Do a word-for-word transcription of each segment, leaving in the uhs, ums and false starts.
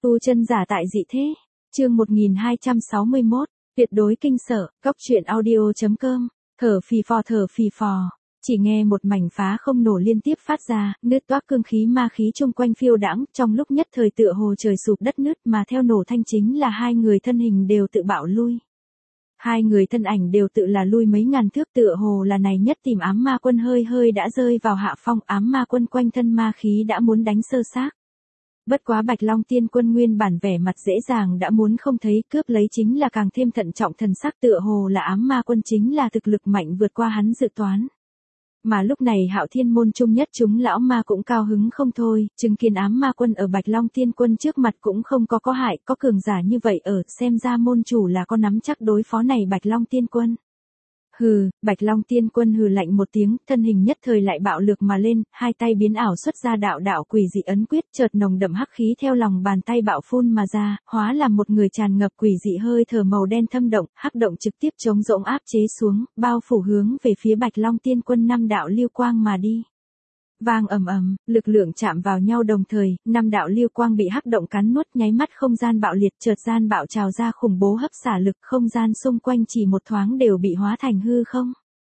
Tu chân giả tại dị thế. Chương một nghìn hai trăm sáu mươi mốt, tuyệt đối kinh sợ, góc truyện audio.com, thở phì phò thở phì phò. Chỉ nghe một mảnh phá không nổ liên tiếp phát ra, nứt toác cương khí ma khí chung quanh phiêu đãng, trong lúc nhất thời tựa hồ trời sụp đất nứt, mà theo nổ thanh chính là hai người thân hình đều tự bạo lui. Hai người thân ảnh đều tự là lui mấy ngàn thước, tựa hồ là này nhất tìm ám ma quân hơi hơi đã rơi vào hạ phong, ám ma quân quanh thân ma khí đã muốn đánh sơ xác. Bất quá Bạch Long Tiên Quân nguyên bản vẻ mặt dễ dàng đã muốn không thấy, cướp lấy chính là càng thêm thận trọng, thần sắc tựa hồ là ám ma quân chính là thực lực mạnh vượt qua hắn dự toán. Mà lúc này Hạo Thiên môn trung nhất chúng lão ma cũng cao hứng không thôi, chứng kiến ám ma quân ở Bạch Long Tiên Quân trước mặt cũng không có có hại, có cường giả như vậy ở, xem ra môn chủ là có nắm chắc đối phó này Bạch Long Tiên Quân. Hừ, Bạch Long Tiên Quân hừ lạnh một tiếng, thân hình nhất thời lại bạo lực mà lên, hai tay biến ảo xuất ra đạo đạo quỷ dị ấn quyết, chợt nồng đậm hắc khí theo lòng bàn tay bạo phun mà ra, hóa làm một người tràn ngập quỷ dị hơi thở màu đen thâm động, hắc động trực tiếp chống rỗng áp chế xuống, bao phủ hướng về phía Bạch Long Tiên Quân năm đạo lưu quang mà đi. Vang ầm ầm, lực lượng chạm vào nhau đồng thời, năm đạo lưu quang bị hắc động cắn nuốt, nháy mắt không gian bạo liệt, chợt gian bạo trào ra khủng bố hấp xả lực, không gian xung quanh chỉ một thoáng đều bị hóa thành hư không.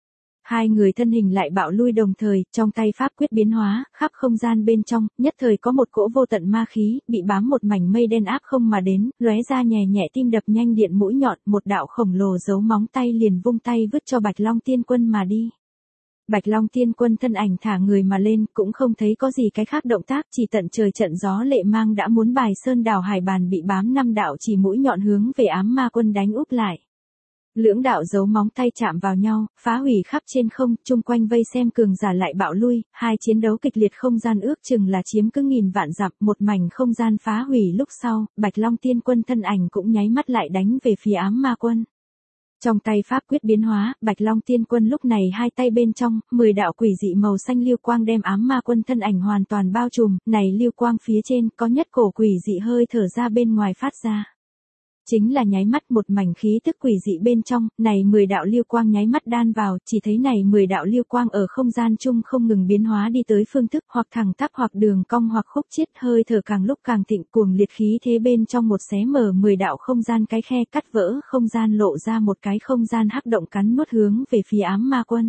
Hai người thân hình lại bạo lui đồng thời, trong tay pháp quyết biến hóa, khắp không gian bên trong, nhất thời có một cỗ vô tận ma khí, bị bám một mảnh mây đen áp không mà đến, lóe ra nhẹ nhẹ tim đập nhanh điện mũi nhọn, một đạo khổng lồ giấu móng tay liền vung tay vứt cho Bạch Long Tiên Quân mà đi. Bạch Long Tiên Quân thân ảnh thả người mà lên, cũng không thấy có gì cái khác động tác, chỉ tận trời trận gió lệ mang đã muốn bài sơn đảo hải bàn bị bám năm đạo chỉ mũi nhọn hướng về ám ma quân đánh úp lại. Lưỡng đạo giấu móng tay chạm vào nhau, phá hủy khắp trên không, chung quanh vây xem cường giả lại bạo lui, hai chiến đấu kịch liệt không gian ước chừng là chiếm cứ nghìn vạn dặm, một mảnh không gian phá hủy lúc sau, Bạch Long Tiên Quân thân ảnh cũng nháy mắt lại đánh về phía ám ma quân. Trong tay pháp quyết biến hóa, Bạch Long Tiên Quân lúc này hai tay bên trong, mười đạo quỷ dị màu xanh lưu quang đem ám ma quân thân ảnh hoàn toàn bao trùm, này lưu quang phía trên có nhất cổ quỷ dị hơi thở ra bên ngoài phát ra. Chính là nháy mắt một mảnh khí tức quỷ dị bên trong, này mười đạo lưu quang nháy mắt đan vào, chỉ thấy này mười đạo lưu quang ở không gian chung không ngừng biến hóa đi tới phương thức hoặc thẳng tắp hoặc đường cong hoặc khúc chiết, hơi thở càng lúc càng thịnh, cuồng liệt khí thế bên trong một xé mở mười đạo không gian cái khe, cắt vỡ không gian, lộ ra một cái không gian hắc động cắn nuốt hướng về phía ám ma quân.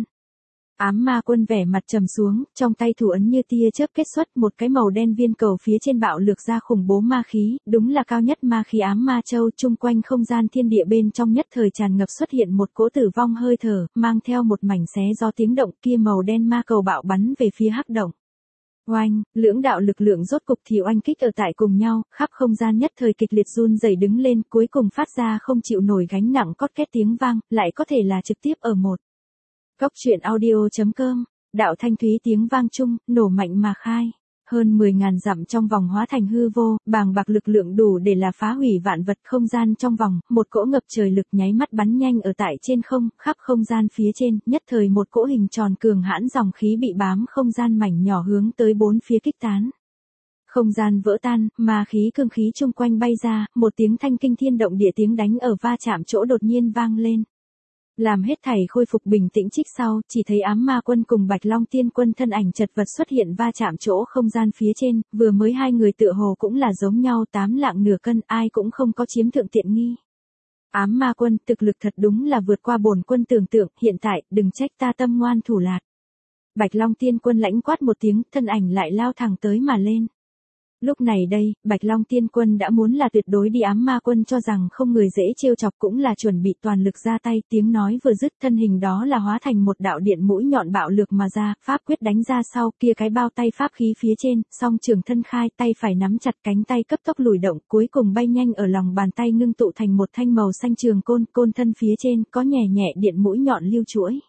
Ám ma quân vẻ mặt trầm xuống, trong tay thủ ấn như tia chớp kết xuất, một cái màu đen viên cầu phía trên bạo lược ra khủng bố ma khí, đúng là cao nhất ma khí ám ma châu, chung quanh không gian thiên địa bên trong nhất thời tràn ngập xuất hiện một cỗ tử vong hơi thở, mang theo một mảnh xé gió tiếng động, kia màu đen ma cầu bạo bắn về phía hắc động. Oanh, lưỡng đạo lực lượng rốt cục thì oanh kích ở tại cùng nhau, khắp không gian nhất thời kịch liệt run rẩy đứng lên, cuối cùng phát ra không chịu nổi gánh nặng cót két tiếng vang, lại có thể là trực tiếp ở một. Góc truyện audio.com, đạo thanh thúy tiếng vang chung, nổ mạnh mà khai. Hơn mười ngàn dặm trong vòng hóa thành hư vô, bàng bạc lực lượng đủ để là phá hủy vạn vật không gian trong vòng, một cỗ ngập trời lực nháy mắt bắn nhanh ở tại trên không, khắp không gian phía trên, nhất thời một cỗ hình tròn cường hãn dòng khí bị bám không gian mảnh nhỏ hướng tới bốn phía kích tán. Không gian vỡ tan, ma khí cương khí chung quanh bay ra, một tiếng thanh kinh thiên động địa tiếng đánh ở va chạm chỗ đột nhiên vang lên. Làm hết thảy khôi phục bình tĩnh trích sau, chỉ thấy ám ma quân cùng Bạch Long Tiên Quân thân ảnh chật vật xuất hiện va chạm chỗ không gian phía trên, vừa mới hai người tựa hồ cũng là giống nhau tám lạng nửa cân, ai cũng không có chiếm thượng tiện nghi. Ám ma quân, thực lực thật đúng là vượt qua bổn quân tưởng tượng, hiện tại, đừng trách ta tâm ngoan thủ lạt. Bạch Long Tiên Quân lãnh quát một tiếng, thân ảnh lại lao thẳng tới mà lên. Lúc này đây, Bạch Long Tiên Quân đã muốn là tuyệt đối đi, ám ma quân cho rằng không người dễ trêu chọc cũng là chuẩn bị toàn lực ra tay, tiếng nói vừa dứt thân hình đó là hóa thành một đạo điện mũi nhọn bạo lực mà ra, pháp quyết đánh ra sau, kia cái bao tay pháp khí phía trên, song trường thân khai, tay phải nắm chặt cánh tay cấp tốc lùi động, cuối cùng bay nhanh ở lòng bàn tay ngưng tụ thành một thanh màu xanh trường côn, côn thân phía trên có nhẹ nhẹ điện mũi nhọn lưu chuỗi.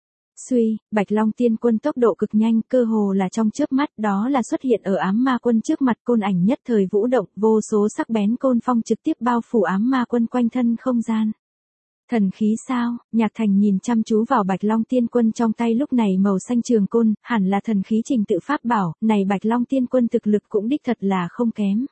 Suy, Bạch Long Tiên Quân tốc độ cực nhanh, cơ hồ là trong chớp mắt, đó là xuất hiện ở ám ma quân trước mặt, côn ảnh nhất thời vũ động, vô số sắc bén côn phong trực tiếp bao phủ ám ma quân quanh thân không gian. Thần khí sao? Nhạc Thành nhìn chăm chú vào Bạch Long Tiên Quân trong tay lúc này màu xanh trường côn, hẳn là thần khí trình tự pháp bảo, này Bạch Long Tiên Quân thực lực cũng đích thật là không kém.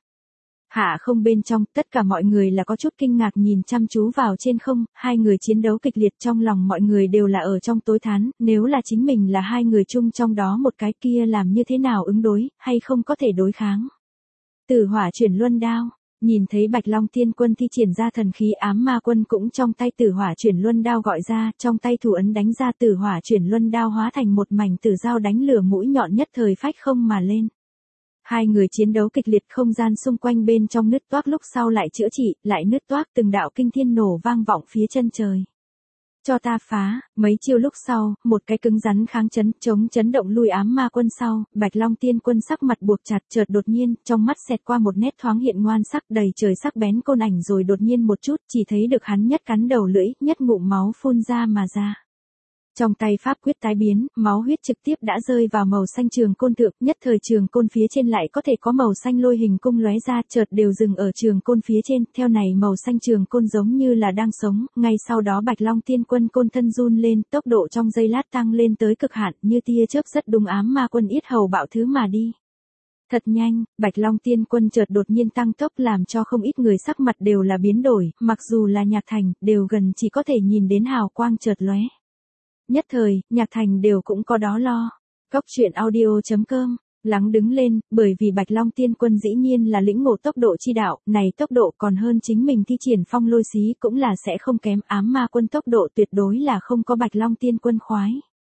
Hạ không bên trong, tất cả mọi người là có chút kinh ngạc nhìn chăm chú vào trên không, hai người chiến đấu kịch liệt, trong lòng mọi người đều là ở trong tối thán, nếu là chính mình là hai người chung trong đó một cái kia làm như thế nào ứng đối, hay không có thể đối kháng. Tử hỏa chuyển luân đao, Nhìn thấy Bạch Long Tiên Quân thi triển ra thần khí ám ma quân cũng trong tay Tử Hỏa Chuyển Luân Đao gọi ra, trong tay thủ ấn đánh ra Tử Hỏa Chuyển Luân Đao hóa thành một mảnh tử dao đánh lửa mũi nhọn nhất thời phách không mà lên. Hai người chiến đấu kịch liệt, không gian xung quanh bên trong nứt toác lúc sau lại chữa trị, lại nứt toác, từng đạo kinh thiên nổ vang vọng phía chân trời. Cho ta phá, mấy chiêu lúc sau, một cái cứng rắn kháng chấn, chống chấn động lui ám ma quân sau, Bạch Long Tiên Quân sắc mặt buộc chặt, chợt đột nhiên, trong mắt xẹt qua một nét thoáng hiện ngoan sắc đầy trời sắc bén côn ảnh rồi đột nhiên một chút, chỉ thấy được hắn nhất cắn đầu lưỡi, nhất ngụm máu phun ra mà ra. Trong tay pháp quyết tái biến, máu huyết trực tiếp đã rơi vào màu xanh trường côn thượng, nhất thời trường côn phía trên lại có thể có màu xanh lôi hình cung lóe ra, chợt đều dừng ở trường côn phía trên, theo này màu xanh trường côn giống như là đang sống, ngay sau đó Bạch Long Tiên Quân côn thân run lên, tốc độ trong giây lát tăng lên tới cực hạn, như tia chớp rất đúng ám ma quân yết hầu bạo thứ mà đi. Thật nhanh, Bạch Long Tiên Quân chợt đột nhiên tăng tốc làm cho không ít người sắc mặt đều là biến đổi, mặc dù là Nhạc Thành, đều gần chỉ có thể nhìn đến hào quang chợt lóe. Nhất thời, Nhạc Thành đều cũng có đó lo. Cóc truyện audio chấm com, lắng đứng lên, bởi vì Bạch Long Tiên Quân dĩ nhiên là lĩnh ngộ tốc độ chi đạo, này tốc độ còn hơn chính mình thi triển phong lôi xí cũng là sẽ không kém, ám ma quân tốc độ tuyệt đối là không có Bạch Long Tiên Quân khoái.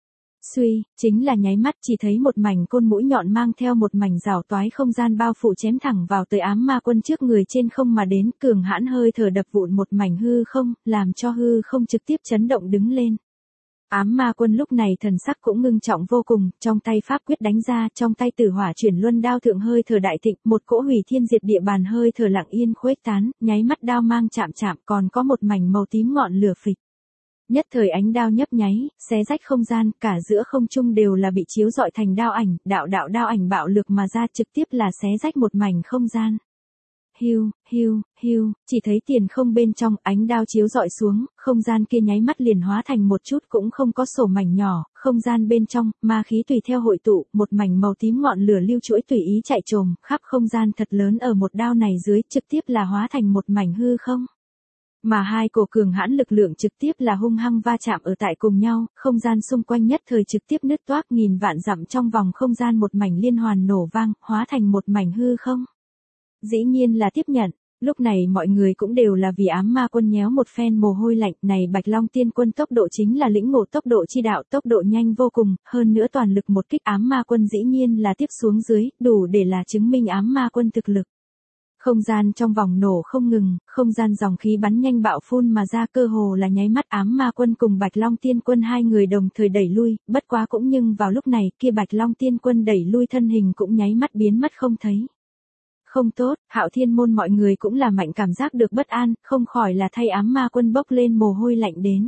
Suy, chính là nháy mắt chỉ thấy một mảnh côn mũi nhọn mang theo một mảnh rào toái không gian bao phủ chém thẳng vào tới ám ma quân trước người trên không mà đến, cường hãn hơi thở đập vụn một mảnh hư không, làm cho hư không trực tiếp chấn động đứng lên. Ám ma quân lúc này thần sắc cũng ngưng trọng vô cùng, trong tay pháp quyết đánh ra, trong tay Tử Hỏa Chuyển Luân Đao thượng hơi thở đại thịnh, một cỗ hủy thiên diệt địa bàn hơi thở lặng yên khuếch tán, nháy mắt đao mang chạm chạm, còn có một mảnh màu tím ngọn lửa phịch. Nhất thời ánh đao nhấp nháy, xé rách không gian, cả giữa không trung đều là bị chiếu rọi thành đao ảnh, đạo đạo đao ảnh bạo lực mà ra, trực tiếp là xé rách một mảnh không gian. Hiu, hiu, hiu, chỉ thấy tiền không bên trong, ánh đao chiếu rọi xuống, không gian kia nháy mắt liền hóa thành một chút cũng không có sổ mảnh nhỏ, không gian bên trong, ma khí tùy theo hội tụ, một mảnh màu tím ngọn lửa lưu chuỗi tùy ý chạy trồm, khắp không gian thật lớn ở một đao này dưới, trực tiếp là hóa thành một mảnh hư không. Mà hai cổ cường hãn lực lượng trực tiếp là hung hăng va chạm ở tại cùng nhau, không gian xung quanh nhất thời trực tiếp nứt toác, nghìn vạn dặm trong vòng không gian một mảnh liên hoàn nổ vang, hóa thành một mảnh hư không. Dĩ nhiên là tiếp nhận, lúc này mọi người cũng đều là vì ám ma quân nhéo một phen mồ hôi lạnh, này Bạch Long Tiên Quân tốc độ chính là lĩnh ngộ tốc độ chi đạo, tốc độ nhanh vô cùng, hơn nữa toàn lực một kích ám ma quân dĩ nhiên là tiếp xuống dưới, đủ để là chứng minh ám ma quân thực lực. Không gian trong vòng nổ không ngừng, không gian dòng khí bắn nhanh bạo phun mà ra, cơ hồ là nháy mắt ám ma quân cùng Bạch Long Tiên Quân hai người đồng thời đẩy lui, bất quá cũng nhưng vào lúc này kia Bạch Long Tiên Quân đẩy lui thân hình cũng nháy mắt biến mất không thấy. Không tốt, Hạo Thiên môn mọi người cũng là mạnh cảm giác được bất an, không khỏi là thay ám ma quân bốc lên mồ hôi lạnh đến.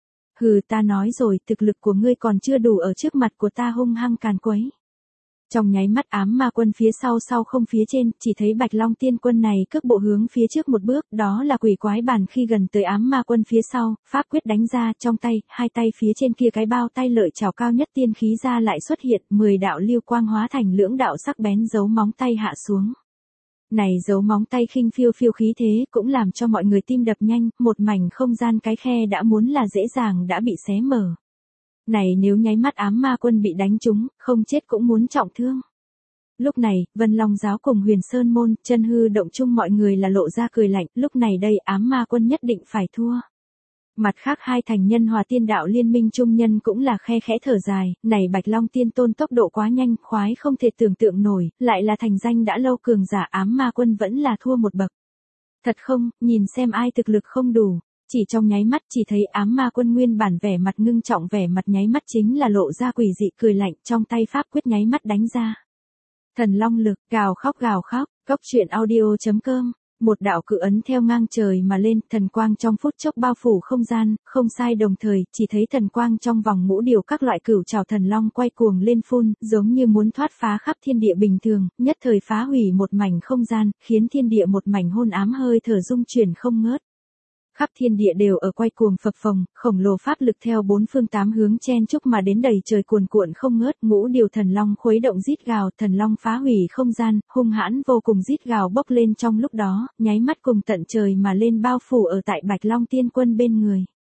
Hừ, ta nói rồi, thực lực của ngươi còn chưa đủ ở trước mặt của ta hung hăng càn quấy. Trong nháy mắt ám ma quân phía sau sau không phía trên, chỉ thấy Bạch Long Tiên Quân này cước bộ hướng phía trước một bước, đó là quỷ quái bản khi gần tới ám ma quân phía sau, pháp quyết đánh ra, trong tay, hai tay phía trên kia cái bao tay lợi chảo cao nhất tiên khí ra lại xuất hiện, mười đạo lưu quang hóa thành lưỡng đạo sắc bén giấu móng tay hạ xuống. Này giấu móng tay khinh phiêu phiêu khí thế, cũng làm cho mọi người tim đập nhanh, một mảnh không gian cái khe đã muốn là dễ dàng đã bị xé mở. Này nếu nháy mắt ám ma quân bị đánh trúng, không chết cũng muốn trọng thương. Lúc này, Vân Long giáo cùng Huyền Sơn môn, chân hư động chung mọi người là lộ ra cười lạnh, lúc này đây ám ma quân nhất định phải thua. Mặt khác hai thành nhân hòa tiên đạo liên minh trung nhân cũng là khe khẽ thở dài, này Bạch Long Tiên Tôn tốc độ quá nhanh, khoái không thể tưởng tượng nổi, lại là thành danh đã lâu cường giả ám ma quân vẫn là thua một bậc. Thật không, nhìn xem ai thực lực không đủ. Chỉ trong nháy mắt chỉ thấy ám ma quân nguyên bản vẻ mặt ngưng trọng vẻ mặt nháy mắt chính là lộ ra quỷ dị cười lạnh trong tay pháp quyết nháy mắt đánh ra. Thần long lực, gào khóc gào khóc, cóc truyện audio chấm com. Một đạo cự ấn theo ngang trời mà lên, thần quang trong phút chốc bao phủ không gian, không sai đồng thời, chỉ thấy thần quang trong vòng ngũ điều các loại cửu trảo thần long quay cuồng lên phun, giống như muốn thoát phá khắp thiên địa bình thường, nhất thời phá hủy một mảnh không gian, khiến thiên địa một mảnh hôn ám hơi thở rung chuyển không ngớt. Khắp thiên địa đều ở quay cuồng phập phồng, khổng lồ pháp lực theo bốn phương tám hướng chen chúc mà đến đầy trời cuồn cuộn không ngớt, ngũ điều thần long khuấy động rít gào, thần long phá hủy không gian, hung hãn vô cùng rít gào bốc lên trong lúc đó, nháy mắt cùng tận trời mà lên bao phủ ở tại Bạch Long Tiên Quân bên người.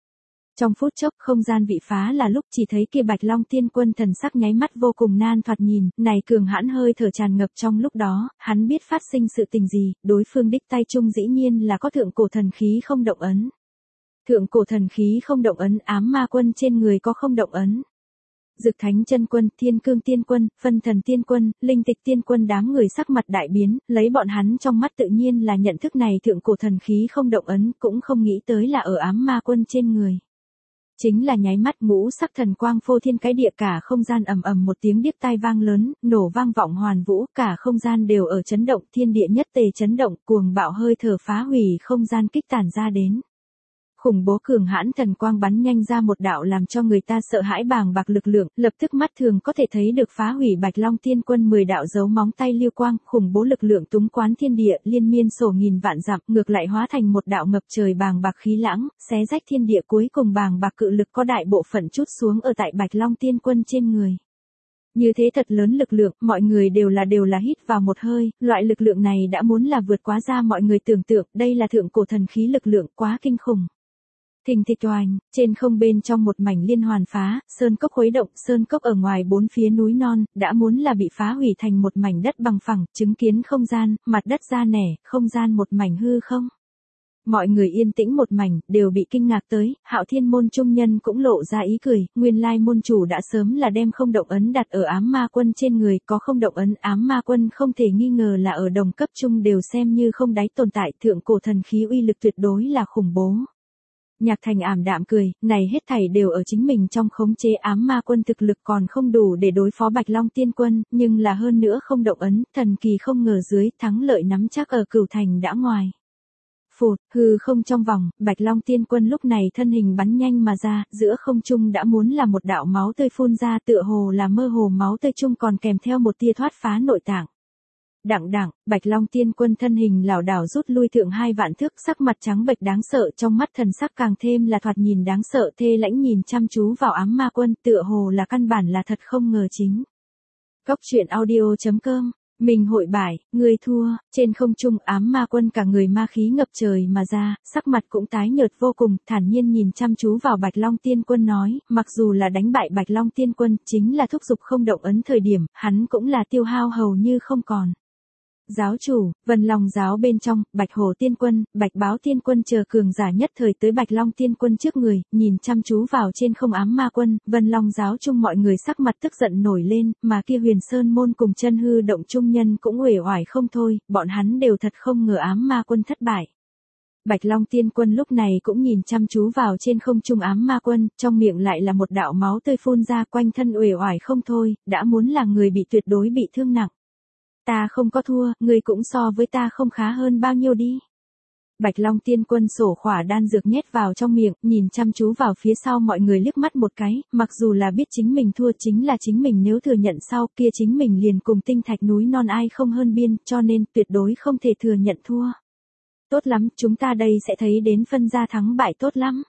Trong phút chốc không gian bị phá là lúc chỉ thấy kia Bạch Long Tiên Quân thần sắc nháy mắt vô cùng nan thoạt nhìn, này cường hãn hơi thở tràn ngập trong lúc đó, hắn biết phát sinh sự tình gì, đối phương đích tay chung dĩ nhiên là có thượng cổ thần khí không động ấn. Thượng cổ thần khí không động ấn, ám ma quân trên người có không động ấn. Dực Thánh Chân Quân, Thiên Cương Tiên Quân, Phân Thần Tiên Quân, Linh Tịch Tiên Quân đám người sắc mặt đại biến, lấy bọn hắn trong mắt tự nhiên là nhận thức này thượng cổ thần khí không động ấn, cũng không nghĩ tới là ở ám ma quân trên người. Chính là nháy mắt ngũ sắc thần quang phô thiên cái địa, cả không gian ầm ầm một tiếng điếc tai vang lớn, nổ vang vọng hoàn vũ, cả không gian đều ở chấn động, thiên địa nhất tề chấn động, cuồng bạo hơi thở phá hủy không gian kích tản ra đến. Khủng bố cường hãn thần quang bắn nhanh ra một đạo làm cho người ta sợ hãi bàng bạc lực lượng, lập tức mắt thường có thể thấy được phá hủy Bạch Long Tiên Quân mười đạo dấu móng tay lưu quang, khủng bố lực lượng túng quán thiên địa, liên miên sổ nghìn vạn dặm, ngược lại hóa thành một đạo ngập trời bàng bạc khí lãng, xé rách thiên địa, cuối cùng bàng bạc cự lực có đại bộ phận chút xuống ở tại Bạch Long Tiên Quân trên người. Như thế thật lớn lực lượng, mọi người đều là đều là hít vào một hơi, loại lực lượng này đã muốn là vượt quá ra mọi người tưởng tượng, đây là thượng cổ thần khí lực lượng quá kinh khủng. Thình thịch oanh, trên không bên trong một mảnh liên hoàn phá, sơn cốc khuấy động, sơn cốc ở ngoài bốn phía núi non, đã muốn là bị phá hủy thành một mảnh đất bằng phẳng, chứng kiến không gian, mặt đất ra nẻ, không gian một mảnh hư không. Mọi người yên tĩnh một mảnh, đều bị kinh ngạc tới, Hạo Thiên môn trung nhân cũng lộ ra ý cười, nguyên lai môn chủ đã sớm là đem không động ấn đặt ở ám ma quân trên người, có không động ấn ám ma quân không thể nghi ngờ là ở đồng cấp trung đều xem như không đáy tồn tại, thượng cổ thần khí uy lực tuyệt đối là khủng bố. Nhạc Thành ảm đạm cười, này hết thảy đều ở chính mình trong khống chế, ám ma quân thực lực còn không đủ để đối phó Bạch Long Tiên Quân, nhưng là hơn nữa không động ấn, thần kỳ không ngờ dưới, thắng lợi nắm chắc ở Cửu Thành đã ngoài. Phụt, hư không trong vòng, Bạch Long Tiên Quân lúc này thân hình bắn nhanh mà ra, giữa không trung đã muốn là một đạo máu tươi phun ra, tựa hồ là mơ hồ máu tươi chung còn kèm theo một tia thoát phá nội tạng. Đặng đặng, Bạch Long Tiên Quân thân hình lảo đảo rút lui thượng hai vạn thước, sắc mặt trắng bệch đáng sợ, trong mắt thần sắc càng thêm là thoạt nhìn đáng sợ, thê lãnh nhìn chăm chú vào ám ma quân, tựa hồ là căn bản là thật không ngờ chính. Góc truyện audio chấm com, mình hội bài, người thua, trên không trung ám ma quân cả người ma khí ngập trời mà ra, sắc mặt cũng tái nhợt vô cùng, thản nhiên nhìn chăm chú vào Bạch Long Tiên Quân nói, mặc dù là đánh bại Bạch Long Tiên Quân, chính là thúc giục không động ấn thời điểm, hắn cũng là tiêu hao hầu như không còn. Giáo chủ, Vân Long giáo bên trong, Bạch Hổ Tiên Quân, Bạch Báo Tiên Quân chờ cường giả nhất thời tới Bạch Long Tiên Quân trước người, nhìn chăm chú vào trên không ám ma quân, Vân Long giáo chung mọi người sắc mặt tức giận nổi lên, mà kia Huyền Sơn môn cùng chân hư động trung nhân cũng uể oải không thôi, bọn hắn đều thật không ngờ ám ma quân thất bại. Bạch Long Tiên Quân lúc này cũng nhìn chăm chú vào trên không trung ám ma quân, trong miệng lại là một đạo máu tươi phun ra, quanh thân uể oải không thôi, đã muốn là người bị tuyệt đối bị thương nặng. Ta không có thua, ngươi cũng so với ta không khá hơn bao nhiêu đi. Bạch Long Tiên Quân sổ khỏa đan dược nhét vào trong miệng, nhìn chăm chú vào phía sau mọi người liếc mắt một cái, mặc dù là biết chính mình thua chính là chính mình nếu thừa nhận sau kia chính mình liền cùng tinh thạch núi non ai không hơn biên, cho nên tuyệt đối không thể thừa nhận thua. Tốt lắm, chúng ta đây sẽ thấy đến phân ra thắng bại tốt lắm.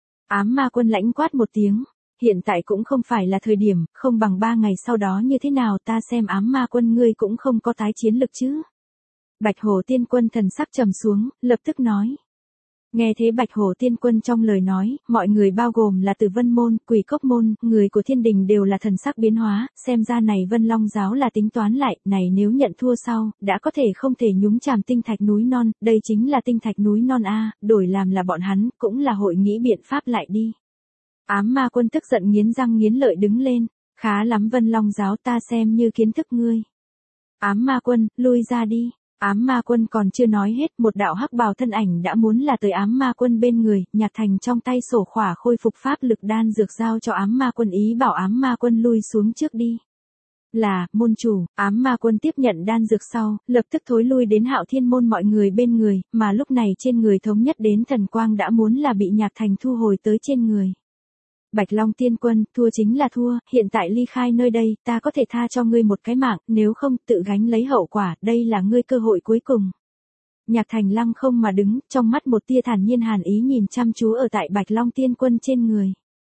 Ám ma quân lãnh quát một tiếng. Hiện tại cũng không phải là thời điểm, không bằng ba ngày sau đó như thế nào, ta xem ám ma quân ngươi cũng không có tái chiến lực chứ. Bạch Hổ Tiên Quân thần sắc trầm xuống, lập tức nói. Nghe thế Bạch Hổ Tiên Quân trong lời nói, mọi người bao gồm là Tử Vân môn, Quỷ Cốc môn, người của thiên đình đều là thần sắc biến hóa, xem ra này Vân Long giáo là tính toán lại, này nếu nhận thua sau, đã có thể không thể nhúng chàm tinh thạch núi non, đây chính là tinh thạch núi non a, đổi làm là bọn hắn, cũng là hội nghĩ biện pháp lại đi. Ám ma quân tức giận nghiến răng nghiến lợi đứng lên, khá lắm Vân Long giáo, ta xem như kiến thức ngươi. Ám ma quân, lui ra đi. Ám ma quân còn chưa nói hết, một đạo hắc bào thân ảnh đã muốn là tới ám ma quân bên người, Nhạc Thành trong tay sổ khỏa khôi phục pháp lực đan dược giao cho ám ma quân, ý bảo ám ma quân lui xuống trước đi. Là, môn chủ, ám ma quân tiếp nhận đan dược sau, lập tức thối lui đến Hạo Thiên môn mọi người bên người, mà lúc này trên người thống nhất đến thần quang đã muốn là bị Nhạc Thành thu hồi tới trên người. Bạch Long Tiên Quân, thua chính là thua, hiện tại ly khai nơi đây, ta có thể tha cho ngươi một cái mạng, nếu không, tự gánh lấy hậu quả, đây là ngươi cơ hội cuối cùng. Nhạc Thành lăng không mà đứng, trong mắt một tia thản nhiên hàn ý nhìn chăm chú ở tại Bạch Long Tiên Quân trên người.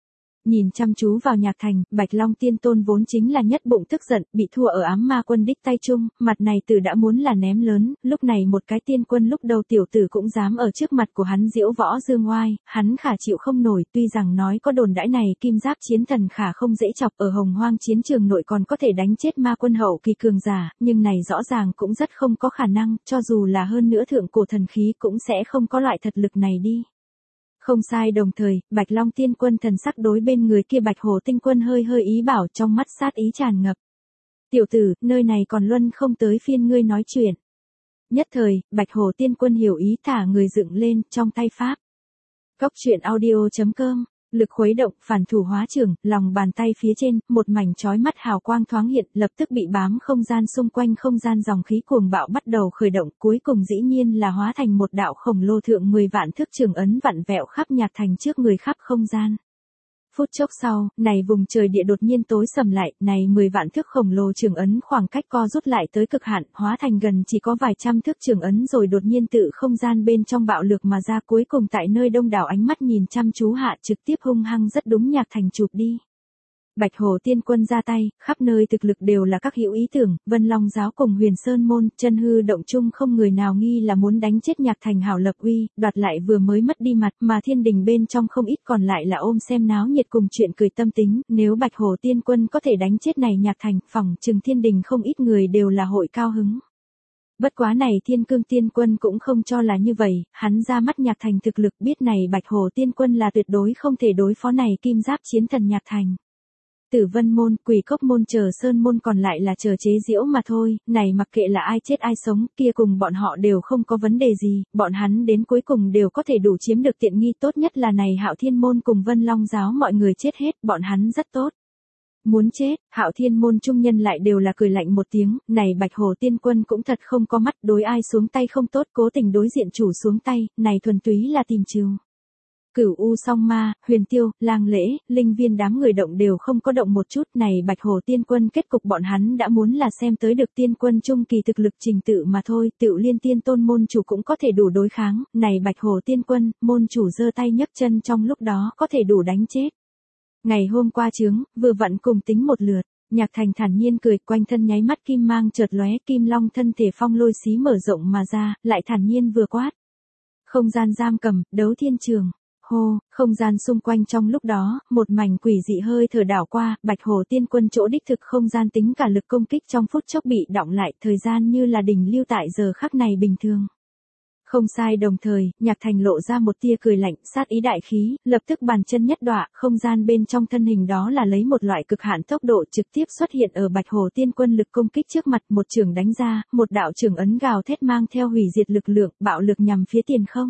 Nhìn chăm chú vào Nhạc Thành, Bạch Long Tiên Tôn vốn chính là nhất bụng tức giận, bị thua ở ám ma quân đích tay chung, mặt này tử đã muốn là ném lớn, lúc này một cái tiên quân lúc đầu tiểu tử cũng dám ở trước mặt của hắn diễu võ dương oai, hắn khả chịu không nổi, tuy rằng nói có đồn đãi này kim giáp chiến thần khả không dễ chọc, ở hồng hoang chiến trường nội còn có thể đánh chết ma quân hậu kỳ cường giả, nhưng này rõ ràng cũng rất không có khả năng, cho dù là hơn nữa thượng cổ thần khí cũng sẽ không có loại thật lực này đi. Không sai, đồng thời, Bạch Long Tiên Quân thần sắc đối bên người kia Bạch Hồ Tinh Quân hơi hơi ý bảo, trong mắt sát ý tràn ngập. Tiểu tử, nơi này còn luân không tới phiên ngươi nói chuyện. Nhất thời, Bạch Hồ Tiên Quân hiểu ý thả người dựng lên, trong tay pháp. Cóc truyện audio chấm com, lực khuấy động, phản thủ hóa trưởng, lòng bàn tay phía trên, một mảnh chói mắt hào quang thoáng hiện, lập tức bị bám không gian xung quanh không gian dòng khí cuồng bạo bắt đầu khởi động, cuối cùng dĩ nhiên là hóa thành một đạo khổng lồ thượng mười vạn thước trường ấn vặn vẹo khắp Nhạc Thành trước người khắp không gian. Phút chốc sau, này vùng trời địa đột nhiên tối sầm lại, này mười vạn thước khổng lồ trường ấn khoảng cách co rút lại tới cực hạn, hóa thành gần chỉ có vài trăm thước trường ấn rồi đột nhiên tự không gian bên trong bạo lực mà ra, cuối cùng tại nơi đông đảo ánh mắt nhìn chăm chú hạ trực tiếp hung hăng rất đúng Nhạc Thành chụp đi. Bạch Hồ Tiên Quân ra tay, khắp nơi thực lực đều là các hữu ý tưởng, Vân Long giáo cùng Huyền Sơn môn, chân hư động chung không người nào nghi là muốn đánh chết Nhạc Thành hảo lập uy, đoạt lại vừa mới mất đi mặt, mà thiên đình bên trong không ít còn lại là ôm xem náo nhiệt cùng chuyện cười tâm tính, nếu Bạch Hồ Tiên Quân có thể đánh chết này Nhạc Thành, phỏng chừng thiên đình không ít người đều là hội cao hứng. Bất quá này Thiên Cương Tiên Quân cũng không cho là như vậy, hắn ra mắt Nhạc Thành thực lực biết này Bạch Hồ Tiên Quân là tuyệt đối không thể đối phó này kim giáp chiến thần Nhạc Thành. Tử Vân môn, Quỷ Cốc môn chờ Sơn môn còn lại là chờ chế giễu mà thôi, này mặc kệ là ai chết ai sống, kia cùng bọn họ đều không có vấn đề gì, bọn hắn đến cuối cùng đều có thể đủ chiếm được tiện nghi, tốt nhất là này Hạo Thiên môn cùng Vân Long giáo mọi người chết hết, bọn hắn rất tốt. Muốn chết, Hạo Thiên môn trung nhân lại đều là cười lạnh một tiếng, này Bạch Hồ Tiên Quân cũng thật không có mắt, đối ai xuống tay không tốt, cố tình đối diện chủ xuống tay, này thuần túy là tìm trừ. Cửu U Song Ma, Huyền Tiêu, Lang Lễ, Linh Viên đám người động đều không có động một chút, này Bạch Hồ Tiên Quân kết cục bọn hắn đã muốn là xem tới được tiên quân trung kỳ thực lực trình tự mà thôi, Tựu Liên Tiên Tôn môn chủ cũng có thể đủ đối kháng, này Bạch Hồ Tiên Quân, môn chủ giơ tay nhấc chân trong lúc đó có thể đủ đánh chết. Ngày hôm qua chướng, vừa vặn cùng tính một lượt, Nhạc Thành thản nhiên cười, quanh thân nháy mắt kim mang chợt lóe, kim long thân thể phong lôi xí mở rộng mà ra, lại thản nhiên vừa quát. Không gian giam cầm, đấu thiên trường. Hô, không gian xung quanh trong lúc đó, một mảnh quỷ dị hơi thở đảo qua, Bạch Hồ Tiên Quân chỗ đích thực không gian tính cả lực công kích trong phút chốc bị đọng lại, thời gian như là đình lưu tại giờ khắc này bình thường. Không sai, đồng thời, Nhạc Thành lộ ra một tia cười lạnh, sát ý đại khí, lập tức bàn chân nhất đọa, không gian bên trong thân hình đó là lấy một loại cực hạn tốc độ trực tiếp xuất hiện ở Bạch Hồ Tiên Quân lực công kích trước mặt, một trường đánh ra, một đạo trường ấn gào thét mang theo hủy diệt lực lượng, bạo lực nhằm phía tiền không.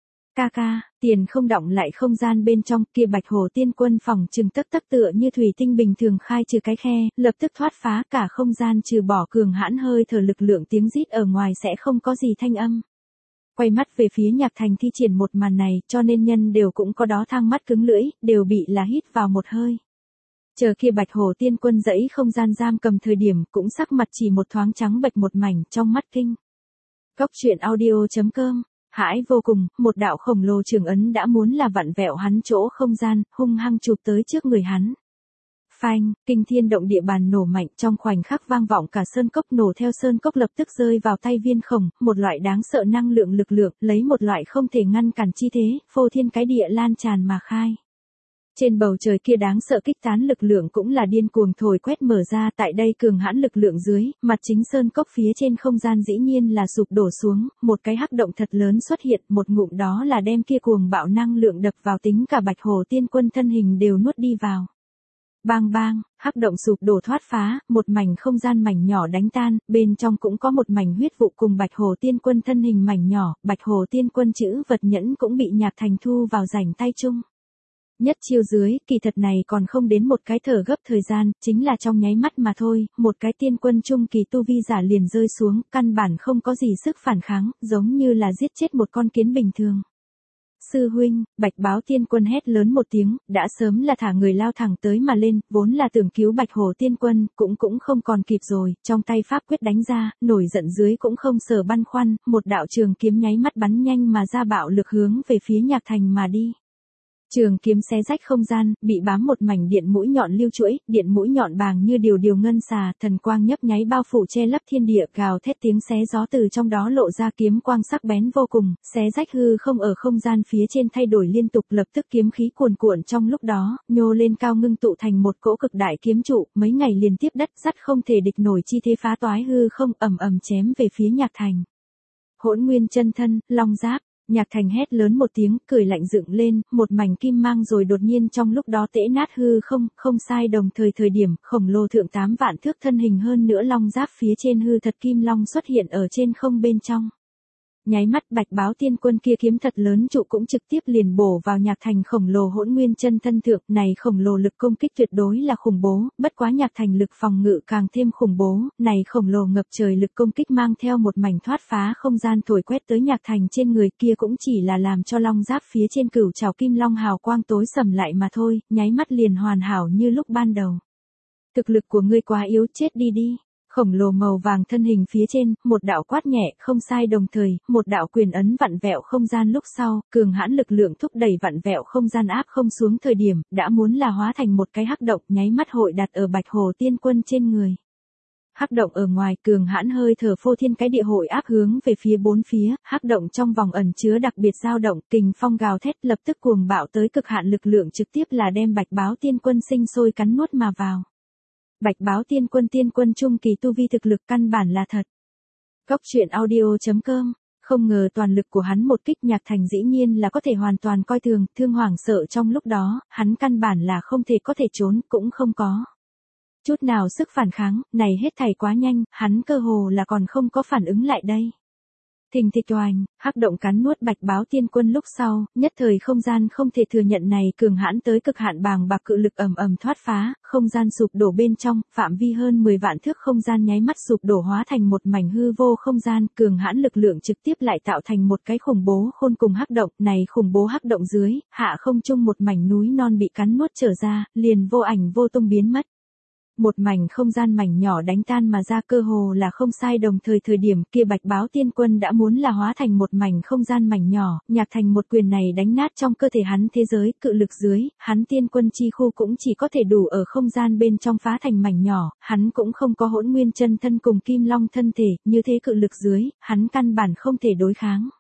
Ca ca, tiền không động lại không gian bên trong, kia Bạch Hồ Tiên Quân phòng trừng tấc tấc tựa như thủy tinh bình thường khai trừ cái khe, lập tức thoát phá cả không gian trừ bỏ cường hãn hơi thở lực lượng tiếng rít ở ngoài sẽ không có gì thanh âm. Quay mắt về phía Nhạc Thành thi triển một màn này, cho nên nhân đều cũng có đó thang mắt cứng lưỡi, đều bị là hít vào một hơi. Chờ kia Bạch Hồ Tiên Quân dẫy không gian giam cầm thời điểm, cũng sắc mặt chỉ một thoáng trắng bệch một mảnh trong mắt kinh. Cóc truyện audio chấm com. Hãi vô cùng, một đạo khổng lồ trường ấn đã muốn là vặn vẹo hắn chỗ không gian, hung hăng chụp tới trước người hắn. Phanh, kinh thiên động địa bàn nổ mạnh, trong khoảnh khắc vang vọng cả sơn cốc, nổ theo sơn cốc lập tức rơi vào tay viên khổng, một loại đáng sợ năng lượng lực lượng, lấy một loại không thể ngăn cản chi thế, phô thiên cái địa lan tràn mà khai. Trên bầu trời kia đáng sợ kích tán lực lượng cũng là điên cuồng thổi quét mở ra, tại đây cường hãn lực lượng dưới, mặt chính sơn cốc phía trên không gian dĩ nhiên là sụp đổ xuống, một cái hắc động thật lớn xuất hiện, một ngụm đó là đem kia cuồng bạo năng lượng đập vào, tính cả Bạch Hồ Tiên Quân thân hình đều nuốt đi vào. Bang bang, hắc động sụp đổ thoát phá, một mảnh không gian mảnh nhỏ đánh tan, bên trong cũng có một mảnh huyết vụ cùng Bạch Hồ Tiên Quân thân hình mảnh nhỏ, Bạch Hồ Tiên Quân chữ vật nhẫn cũng bị Nhạc Thành thu vào rảnh tay chung. Nhất chiêu dưới, kỳ thật này còn không đến một cái thở gấp thời gian, chính là trong nháy mắt mà thôi, một cái tiên quân trung kỳ tu vi giả liền rơi xuống, căn bản không có gì sức phản kháng, giống như là giết chết một con kiến bình thường. Sư huynh, Bạch Báo Tiên Quân hét lớn một tiếng, đã sớm là thả người lao thẳng tới mà lên, vốn là tưởng cứu Bạch Hồ Tiên Quân, cũng cũng không còn kịp rồi, trong tay pháp quyết đánh ra, nổi giận dưới cũng không sở băn khoăn, một đạo trường kiếm nháy mắt bắn nhanh mà ra bạo lực hướng về phía Nhạc Thành mà đi. Trường kiếm xé rách không gian, bị bám một mảnh điện mũi nhọn lưu chuỗi, điện mũi nhọn bàng như điều điều ngân xà, thần quang nhấp nháy bao phủ che lấp thiên địa, gào thét tiếng xé gió từ trong đó lộ ra kiếm quang sắc bén vô cùng, xé rách hư không ở không gian phía trên thay đổi liên tục, lập tức kiếm khí cuồn cuộn trong lúc đó, nhô lên cao ngưng tụ thành một cỗ cực đại kiếm trụ, mấy ngày liên tiếp đất dắt không thể địch nổi chi thế phá toái hư không, ầm ầm chém về phía Nhạc Thành. Hỗn Nguyên chân thân, long giáp. Nhạc Thành hét lớn một tiếng, cười lạnh dựng lên, một mảnh kim mang rồi đột nhiên trong lúc đó tễ nát hư không, không sai đồng thời thời điểm, khổng lồ thượng tám vạn thước thân hình hơn nữa long giáp phía trên hư thật kim long xuất hiện ở trên không bên trong. Nháy mắt Bạch Báo Tiên Quân kia kiếm thật lớn trụ cũng trực tiếp liền bổ vào Nhạc Thành khổng lồ Hỗn Nguyên chân thân thượng, này khổng lồ lực công kích tuyệt đối là khủng bố, bất quá Nhạc Thành lực phòng ngự càng thêm khủng bố, này khổng lồ ngập trời lực công kích mang theo một mảnh thoát phá không gian thổi quét tới Nhạc Thành trên người kia cũng chỉ là làm cho long giáp phía trên cửu trảo kim long hào quang tối sầm lại mà thôi, nháy mắt liền hoàn hảo như lúc ban đầu. Thực lực của ngươi quá yếu, chết đi đi. Khổng lồ màu vàng thân hình phía trên, một đạo quát nhẹ, không sai đồng thời, một đạo quyền ấn vặn vẹo không gian lúc sau, cường hãn lực lượng thúc đẩy vặn vẹo không gian áp không xuống thời điểm, đã muốn là hóa thành một cái hắc động nháy mắt hội đặt ở Bạch Hồ Tiên Quân trên người. Hắc động ở ngoài, cường hãn hơi thở phô thiên cái địa hội áp hướng về phía bốn phía, hắc động trong vòng ẩn chứa đặc biệt dao động, kình phong gào thét lập tức cuồng bạo tới cực hạn lực lượng trực tiếp là đem Bạch Báo Tiên Quân sinh sôi cắn nuốt mà vào. Bạch Báo Tiên Quân tiên quân trung kỳ tu vi thực lực căn bản là thật. Góc truyện audio chấm com, không ngờ toàn lực của hắn một kích Nhạc Thành dĩ nhiên là có thể hoàn toàn coi thường, thương hoảng sợ trong lúc đó, hắn căn bản là không thể có thể trốn, cũng không có chút nào sức phản kháng, này hết thảy quá nhanh, hắn cơ hồ là còn không có phản ứng lại đây. Thình thịch oành, hắc động cắn nuốt Bạch Báo Tiên Quân lúc sau, nhất thời không gian không thể thừa nhận này cường hãn tới cực hạn bàng bạc cự lực ầm ầm thoát phá, không gian sụp đổ bên trong, phạm vi hơn mười vạn thước không gian nháy mắt sụp đổ hóa thành một mảnh hư vô không gian, cường hãn lực lượng trực tiếp lại tạo thành một cái khủng bố khôn cùng hắc động, này khủng bố hắc động dưới, hạ không trung một mảnh núi non bị cắn nuốt trở ra, liền vô ảnh vô tung biến mất. Một mảnh không gian mảnh nhỏ đánh tan mà ra cơ hồ là không sai đồng thời thời điểm kia Bạch Báo Tiên Quân đã muốn là hóa thành một mảnh không gian mảnh nhỏ, Nhạc Thành một quyền này đánh nát trong cơ thể hắn thế giới, cự lực dưới, hắn tiên quân chi khu cũng chỉ có thể đủ ở không gian bên trong phá thành mảnh nhỏ, hắn cũng không có Hỗn Nguyên chân thân cùng Kim Long thân thể, như thế cự lực dưới, hắn căn bản không thể đối kháng.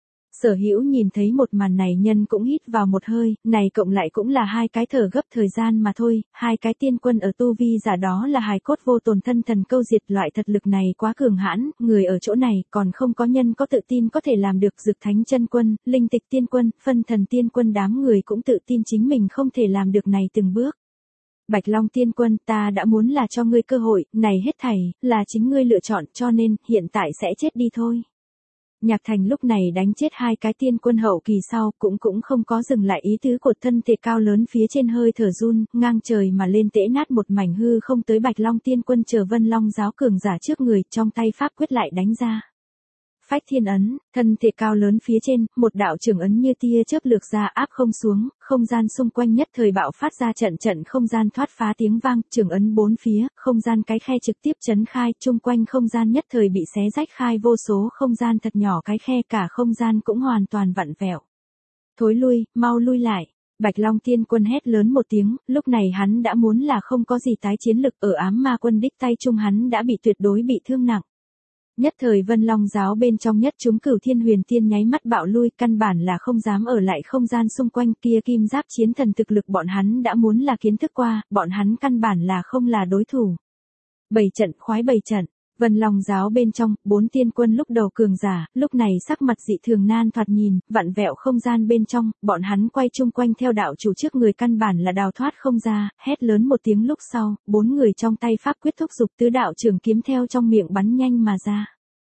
Sở Hữu nhìn thấy một màn này nhân cũng hít vào một hơi, này cộng lại cũng là hai cái thở gấp thời gian mà thôi, hai cái tiên quân ở tu vi giả đó là hài cốt vô tồn thân thần câu diệt, loại thật lực này quá cường hãn, người ở chỗ này còn không có nhân có tự tin có thể làm được. Dực Thánh chân quân, Linh Tịch tiên quân, Phân Thần tiên quân đám người cũng tự tin chính mình không thể làm được này từng bước. Bạch Long tiên quân, ta đã muốn là cho ngươi cơ hội, này hết thảy là chính ngươi lựa chọn, cho nên hiện tại sẽ chết đi thôi. Nhạc Thành lúc này đánh chết hai cái tiên quân hậu kỳ sau, cũng cũng không có dừng lại ý tứ cột thân thể cao lớn phía trên hơi thở run, ngang trời mà lên tễ nát một mảnh hư không tới Bạch Long tiên quân chờ Vân Long giáo cường giả trước người, trong tay pháp quyết lại đánh ra. Phách Thiên ấn, thân thể cao lớn phía trên, một đạo trường ấn như tia chớp lược ra áp không xuống, không gian xung quanh nhất thời bạo phát ra trận trận không gian thoát phá tiếng vang, trường ấn bốn phía, không gian cái khe trực tiếp chấn khai, chung quanh không gian nhất thời bị xé rách khai vô số không gian thật nhỏ cái khe, cả không gian cũng hoàn toàn vặn vẹo. Thối lui, mau lui lại. Bạch Long tiên quân hét lớn một tiếng, lúc này hắn đã muốn là không có gì tái chiến lực, ở ám ma quân đích tay chung hắn đã bị tuyệt đối bị thương nặng. Nhất thời Vân Long giáo bên trong nhất chúng Cửu Thiên Huyền Tiên nháy mắt bạo lui, căn bản là không dám ở lại không gian xung quanh kia, kim giáp chiến thần thực lực bọn hắn đã muốn là kiến thức qua, bọn hắn căn bản là không là đối thủ. Bảy trận khoái bảy trận, Vân Long giáo bên trong, bốn tiên quân lúc đầu cường giả, lúc này sắc mặt dị thường nan thoạt nhìn, vặn vẹo không gian bên trong, bọn hắn quay chung quanh theo đạo chủ trước người căn bản là đào thoát không ra, hét lớn một tiếng lúc sau, bốn người trong tay pháp quyết thúc dục tứ đạo trường kiếm theo trong miệng bắn nhanh mà ra.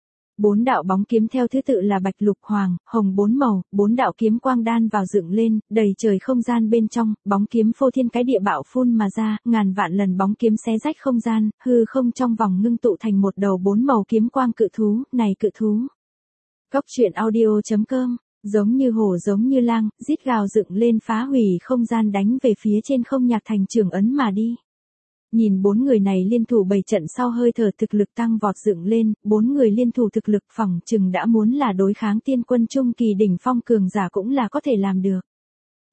Bốn đạo bóng kiếm theo thứ tự là bạch lục hoàng, hồng bốn màu, bốn đạo kiếm quang đan vào dựng lên, đầy trời không gian bên trong, bóng kiếm phô thiên cái địa bạo phun mà ra, ngàn vạn lần bóng kiếm xé rách không gian, hư không trong vòng ngưng tụ thành một đầu bốn màu kiếm quang cự thú, này cự thú. Góc truyện audio chấm com, giống như hổ giống như lang, rít gào dựng lên phá hủy không gian đánh về phía trên không Nhạc Thành trường ấn mà đi. Nhìn bốn người này liên thủ bảy trận sau hơi thở thực lực tăng vọt dựng lên, bốn người liên thủ thực lực phỏng chừng đã muốn là đối kháng tiên quân trung kỳ đỉnh phong cường giả cũng là có thể làm được.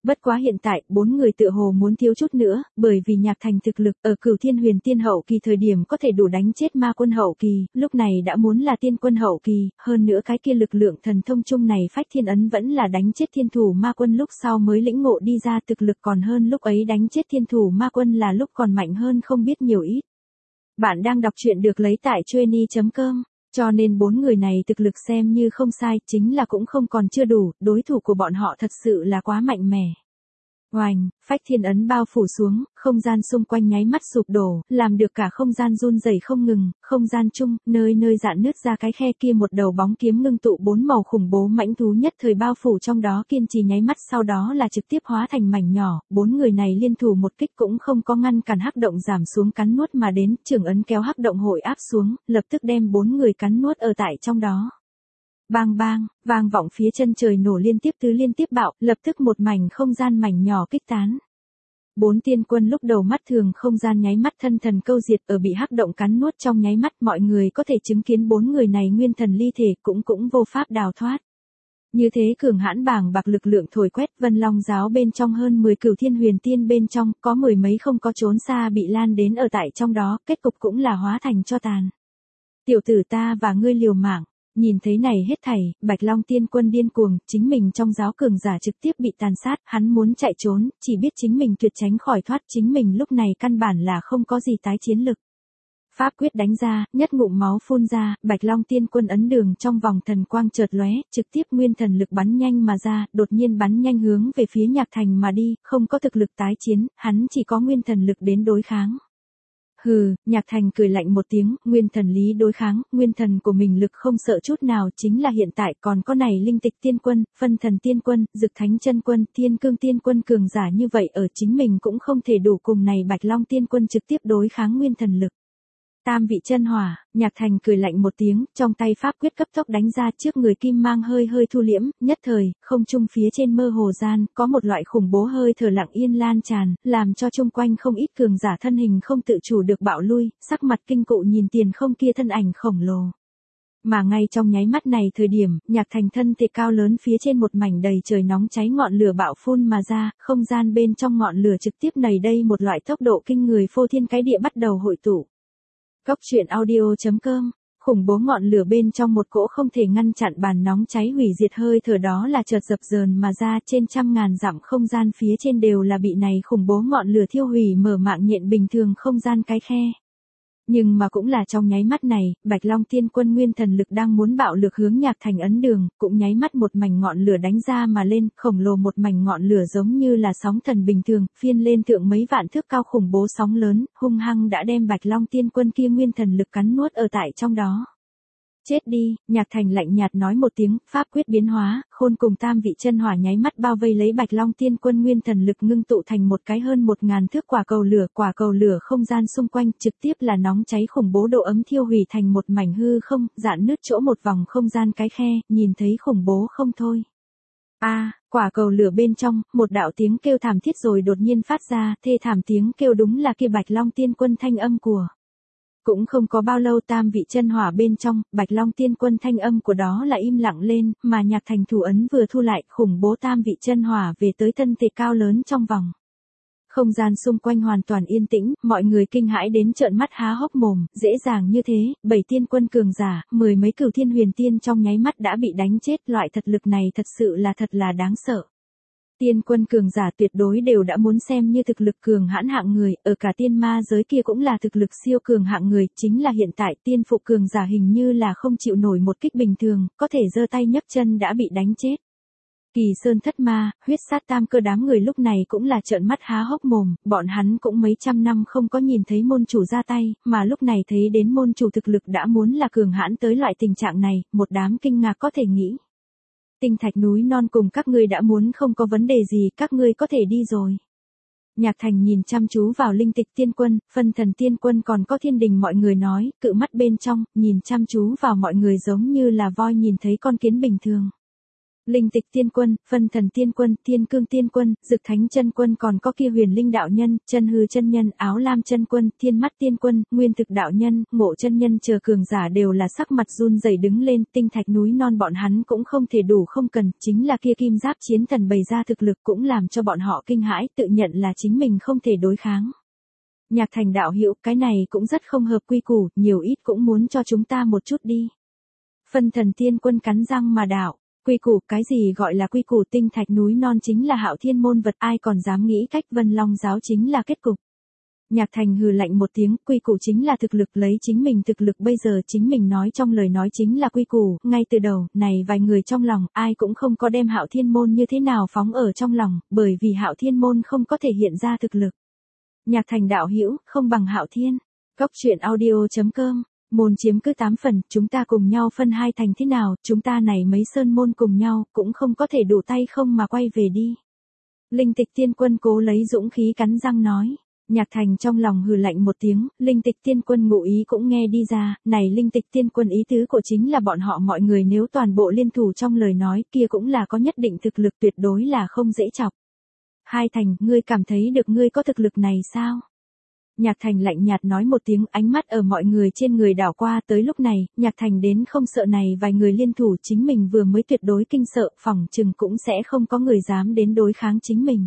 Bất quá hiện tại, bốn người tựa hồ muốn thiếu chút nữa, bởi vì Nhạc Thành thực lực ở Cửu Thiên Huyền Tiên hậu kỳ thời điểm có thể đủ đánh chết ma quân hậu kỳ, lúc này đã muốn là tiên quân hậu kỳ, hơn nữa cái kia lực lượng thần thông chung này phách thiên ấn vẫn là đánh chết thiên thủ ma quân lúc sau mới lĩnh ngộ đi ra, thực lực còn hơn lúc ấy đánh chết thiên thủ ma quân là lúc còn mạnh hơn không biết nhiều ít. Bạn đang đọc truyện được lấy tại chueny chấm com. Cho nên bốn người này thực lực xem như không sai, chính là cũng không còn chưa đủ, đối thủ của bọn họ thật sự là quá mạnh mẽ. Oành, phách thiên ấn bao phủ xuống, không gian xung quanh nháy mắt sụp đổ, làm được cả không gian run rẩy không ngừng, không gian chung, nơi nơi dạn nứt ra cái khe kia một đầu bóng kiếm ngưng tụ bốn màu khủng bố mãnh thú nhất thời bao phủ trong đó kiên trì nháy mắt sau đó là trực tiếp hóa thành mảnh nhỏ, bốn người này liên thủ một kích cũng không có ngăn cản hắc động giảm xuống cắn nuốt mà đến, trường ấn kéo hắc động hội áp xuống, lập tức đem bốn người cắn nuốt ở tại trong đó. Bang bang, vang vọng phía chân trời nổ liên tiếp tứ liên tiếp bạo, lập tức một mảnh không gian mảnh nhỏ kích tán. Bốn tiên quân lúc đầu mắt thường không gian nháy mắt thân thần câu diệt ở bị hắc động cắn nuốt trong nháy mắt mọi người có thể chứng kiến bốn người này nguyên thần ly thể cũng cũng vô pháp đào thoát. Như thế cường hãn bàng bạc lực lượng thổi quét Vân Long giáo bên trong hơn mười Cửu Thiên Huyền Tiên bên trong có mười mấy không có trốn xa bị lan đến ở tại trong đó, kết cục cũng là hóa thành cho tàn. Tiểu tử ta và ngươi liều mạng. Nhìn thấy này hết thảy, Bạch Long tiên quân điên cuồng, chính mình trong giáo cường giả trực tiếp bị tàn sát, hắn muốn chạy trốn, chỉ biết chính mình tuyệt tránh khỏi thoát, chính mình lúc này căn bản là không có gì tái chiến lực. Pháp quyết đánh ra, nhất ngụm máu phun ra, Bạch Long tiên quân ấn đường trong vòng thần quang chợt lóe, trực tiếp nguyên thần lực bắn nhanh mà ra, đột nhiên bắn nhanh hướng về phía Nhạc Thành mà đi, không có thực lực tái chiến, hắn chỉ có nguyên thần lực đến đối kháng. Hừ, Nhạc Thành cười lạnh một tiếng, nguyên thần lý đối kháng, nguyên thần của mình lực không sợ chút nào, chính là hiện tại còn có này linh tịch tiên quân, phân thần tiên quân, dực thánh chân quân, thiên cương tiên quân cường giả như vậy ở chính mình cũng không thể đủ cùng này Bạch Long tiên quân trực tiếp đối kháng nguyên thần lực. Tam vị chân hỏa, Nhạc Thành cười lạnh một tiếng, trong tay pháp quyết cấp tốc đánh ra trước người kim mang hơi hơi thu liễm, nhất thời, không trung phía trên mơ hồ gian, có một loại khủng bố hơi thở lặng yên lan tràn, làm cho chung quanh không ít cường giả thân hình không tự chủ được bạo lui, sắc mặt kinh cụ nhìn tiền không kia thân ảnh khổng lồ. Mà ngay trong nháy mắt này thời điểm, Nhạc Thành thân thể cao lớn phía trên một mảnh đầy trời nóng cháy ngọn lửa bạo phun mà ra, không gian bên trong ngọn lửa trực tiếp nảy đây một loại tốc độ kinh người phô thiên cái địa bắt đầu hội tụ. Góc truyện audio chấm com, khủng bố ngọn lửa bên trong một cỗ không thể ngăn chặn bàn nóng cháy hủy diệt hơi thở đó là chợt dập dờn mà ra trên trăm ngàn dặm không gian phía trên đều là bị này khủng bố ngọn lửa thiêu hủy mở mạng nhện bình thường không gian cái khe. Nhưng mà cũng là trong nháy mắt này, Bạch Long tiên quân nguyên thần lực đang muốn bạo lực hướng Nhạc Thành ấn đường, cũng nháy mắt một mảnh ngọn lửa đánh ra mà lên, khổng lồ một mảnh ngọn lửa giống như là sóng thần bình thường, phiên lên thượng mấy vạn thước cao khủng bố sóng lớn, hung hăng đã đem Bạch Long tiên quân kia nguyên thần lực cắn nuốt ở tại trong đó. Chết đi, Nhạc Thành lạnh nhạt nói một tiếng, pháp quyết biến hóa, khôn cùng tam vị chân hỏa nháy mắt bao vây lấy Bạch Long tiên quân nguyên thần lực ngưng tụ thành một cái hơn một ngàn thước quả cầu lửa, quả cầu lửa không gian xung quanh trực tiếp là nóng cháy khủng bố độ ấm thiêu hủy thành một mảnh hư không, dạn nứt chỗ một vòng không gian cái khe, nhìn thấy khủng bố không thôi. A, à, quả cầu lửa bên trong, một đạo tiếng kêu thảm thiết rồi đột nhiên phát ra, thê thảm tiếng kêu đúng là kia Bạch Long tiên quân thanh âm của. Cũng không có bao lâu tam vị chân hỏa bên trong, Bạch Long tiên quân thanh âm của đó là im lặng lên, mà Nhạc Thành thủ ấn vừa thu lại, khủng bố tam vị chân hỏa về tới thân thể cao lớn trong vòng. Không gian xung quanh hoàn toàn yên tĩnh, mọi người kinh hãi đến trợn mắt há hốc mồm, dễ dàng như thế, bảy tiên quân cường giả, mười mấy Cửu Thiên Huyền Tiên trong nháy mắt đã bị đánh chết, loại thật lực này thật sự là thật là đáng sợ. Tiên quân cường giả tuyệt đối đều đã muốn xem như thực lực cường hãn hạng người, ở cả tiên ma giới kia cũng là thực lực siêu cường hạng người, chính là hiện tại tiên phụ cường giả hình như là không chịu nổi một kích bình thường, có thể giơ tay nhấc chân đã bị đánh chết. Kỳ Sơn Thất Ma, huyết sát tam cơ đám người lúc này cũng là trợn mắt há hốc mồm, bọn hắn cũng mấy trăm năm không có nhìn thấy môn chủ ra tay, mà lúc này thấy đến môn chủ thực lực đã muốn là cường hãn tới loại tình trạng này, một đám kinh ngạc có thể nghĩ. Tinh thạch núi non cùng các ngươi đã muốn không có vấn đề gì, các ngươi có thể đi rồi. Nhạc Thành nhìn chăm chú vào linh tịch tiên quân, phân thần tiên quân còn có thiên đình mọi người nói, cự mắt bên trong, nhìn chăm chú vào mọi người giống như là voi nhìn thấy con kiến bình thường. Linh tịch tiên quân, phân thần tiên quân, thiên cương tiên quân, dực thánh chân quân, còn có kia huyền linh đạo nhân, chân hư chân nhân, áo lam chân quân, thiên mắt tiên quân, nguyên thực đạo nhân, ngộ chân nhân chờ cường giả đều là sắc mặt run rẩy đứng lên, tinh thạch núi non bọn hắn cũng không thể đủ không cần, chính là kia kim giáp chiến thần bày ra thực lực cũng làm cho bọn họ kinh hãi, tự nhận là chính mình không thể đối kháng. Nhạc Thành đạo hữu, cái này cũng rất không hợp quy củ, nhiều ít cũng muốn cho chúng ta một chút đi. Phân thần tiên quân cắn răng mà đạo. Quy củ, cái gì gọi là quy củ, tinh thạch núi non chính là Hạo Thiên môn vật, ai còn dám nghĩ cách Vân Long giáo chính là kết cục. Nhạc Thành hừ lạnh một tiếng, quy củ chính là thực lực, lấy chính mình thực lực bây giờ chính mình nói trong lời nói chính là quy củ, ngay từ đầu, này vài người trong lòng, ai cũng không có đem Hạo Thiên môn như thế nào phóng ở trong lòng, bởi vì Hạo Thiên môn không có thể hiện ra thực lực. Nhạc Thành đạo hữu, không bằng Hạo Thiên. Góc truyện audio chấm com. Môn chiếm cứ tám phần, chúng ta cùng nhau phân hai thành thế nào, chúng ta này mấy sơn môn cùng nhau, cũng không có thể đủ tay không mà quay về đi. Linh tịch tiên quân cố lấy dũng khí cắn răng nói. Nhạc Thành trong lòng hừ lạnh một tiếng, linh tịch tiên quân ngụ ý cũng nghe đi ra, này linh tịch tiên quân ý tứ của chính là bọn họ mọi người nếu toàn bộ liên thủ trong lời nói kia cũng là có nhất định thực lực, tuyệt đối là không dễ chọc. Hai thành, ngươi cảm thấy được ngươi có thực lực này sao? Nhạc Thành lạnh nhạt nói một tiếng, ánh mắt ở mọi người trên người đảo qua, tới lúc này, Nhạc Thành đến không sợ này vài người liên thủ, chính mình vừa mới tuyệt đối kinh sợ, phỏng chừng cũng sẽ không có người dám đến đối kháng chính mình.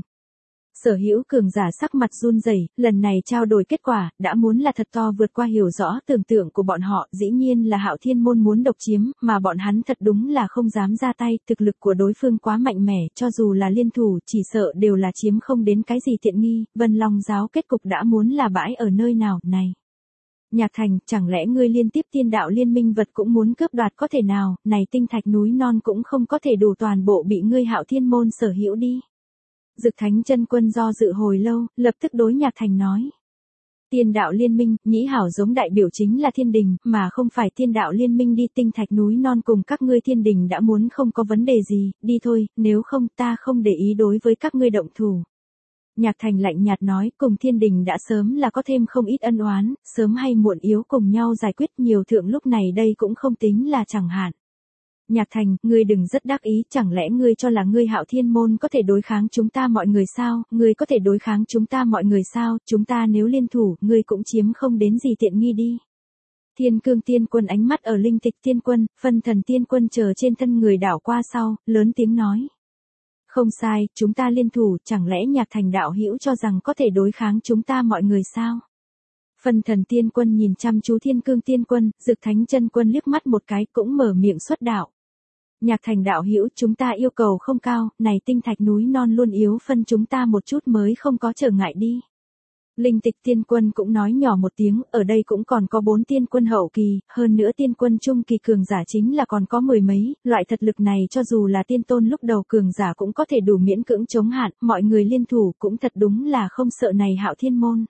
Sở hữu cường giả sắc mặt run rẩy, lần này trao đổi kết quả, đã muốn là thật to vượt qua hiểu rõ tưởng tượng của bọn họ, dĩ nhiên là Hạo Thiên môn muốn độc chiếm, mà bọn hắn thật đúng là không dám ra tay, thực lực của đối phương quá mạnh mẽ, cho dù là liên thủ, chỉ sợ đều là chiếm không đến cái gì tiện nghi, Vân Long giáo kết cục đã muốn là bãi ở nơi nào, này. Nhạc Thành, chẳng lẽ ngươi liên tiếp tiên đạo liên minh vật cũng muốn cướp đoạt có thể nào, này tinh thạch núi non cũng không có thể đủ toàn bộ bị ngươi Hạo Thiên môn sở hữu đi. Dực Thánh chân quân do dự hồi lâu, lập tức đối Nhạc Thành nói. Tiên đạo liên minh, nhĩ hảo giống đại biểu chính là thiên đình, mà không phải tiên đạo liên minh đi, tinh thạch núi non cùng các ngươi thiên đình đã muốn không có vấn đề gì, đi thôi, nếu không ta không để ý đối với các ngươi động thủ. Nhạc Thành lạnh nhạt nói, cùng thiên đình đã sớm là có thêm không ít ân oán, sớm hay muộn yếu cùng nhau giải quyết, nhiều thượng lúc này đây cũng không tính là chẳng hạn. Nhạc Thành, ngươi đừng rất đắc ý, chẳng lẽ ngươi cho là ngươi Hạo Thiên môn có thể đối kháng chúng ta mọi người sao, ngươi có thể đối kháng chúng ta mọi người sao, chúng ta nếu liên thủ, ngươi cũng chiếm không đến gì tiện nghi đi. Thiên cương tiên quân ánh mắt ở linh tịch tiên quân, phân thần tiên quân chờ trên thân người đảo qua sau, lớn tiếng nói. Không sai, chúng ta liên thủ, chẳng lẽ Nhạc Thành đạo hữu cho rằng có thể đối kháng chúng ta mọi người sao? Phân thần tiên quân nhìn chăm chú thiên cương tiên quân, dực thánh chân quân liếc mắt một cái cũng mở miệng xuất đạo. Nhạc Thành đạo hữu, chúng ta yêu cầu không cao, này tinh thạch núi non luôn yếu phân chúng ta một chút mới không có trở ngại đi. Linh tịch tiên quân cũng nói nhỏ một tiếng, ở đây cũng còn có bốn tiên quân hậu kỳ, hơn nữa tiên quân trung kỳ cường giả chính là còn có mười mấy, loại thật lực này cho dù là tiên tôn lúc đầu cường giả cũng có thể đủ miễn cưỡng chống hạn, mọi người liên thủ cũng thật đúng là không sợ này Hạo Thiên môn.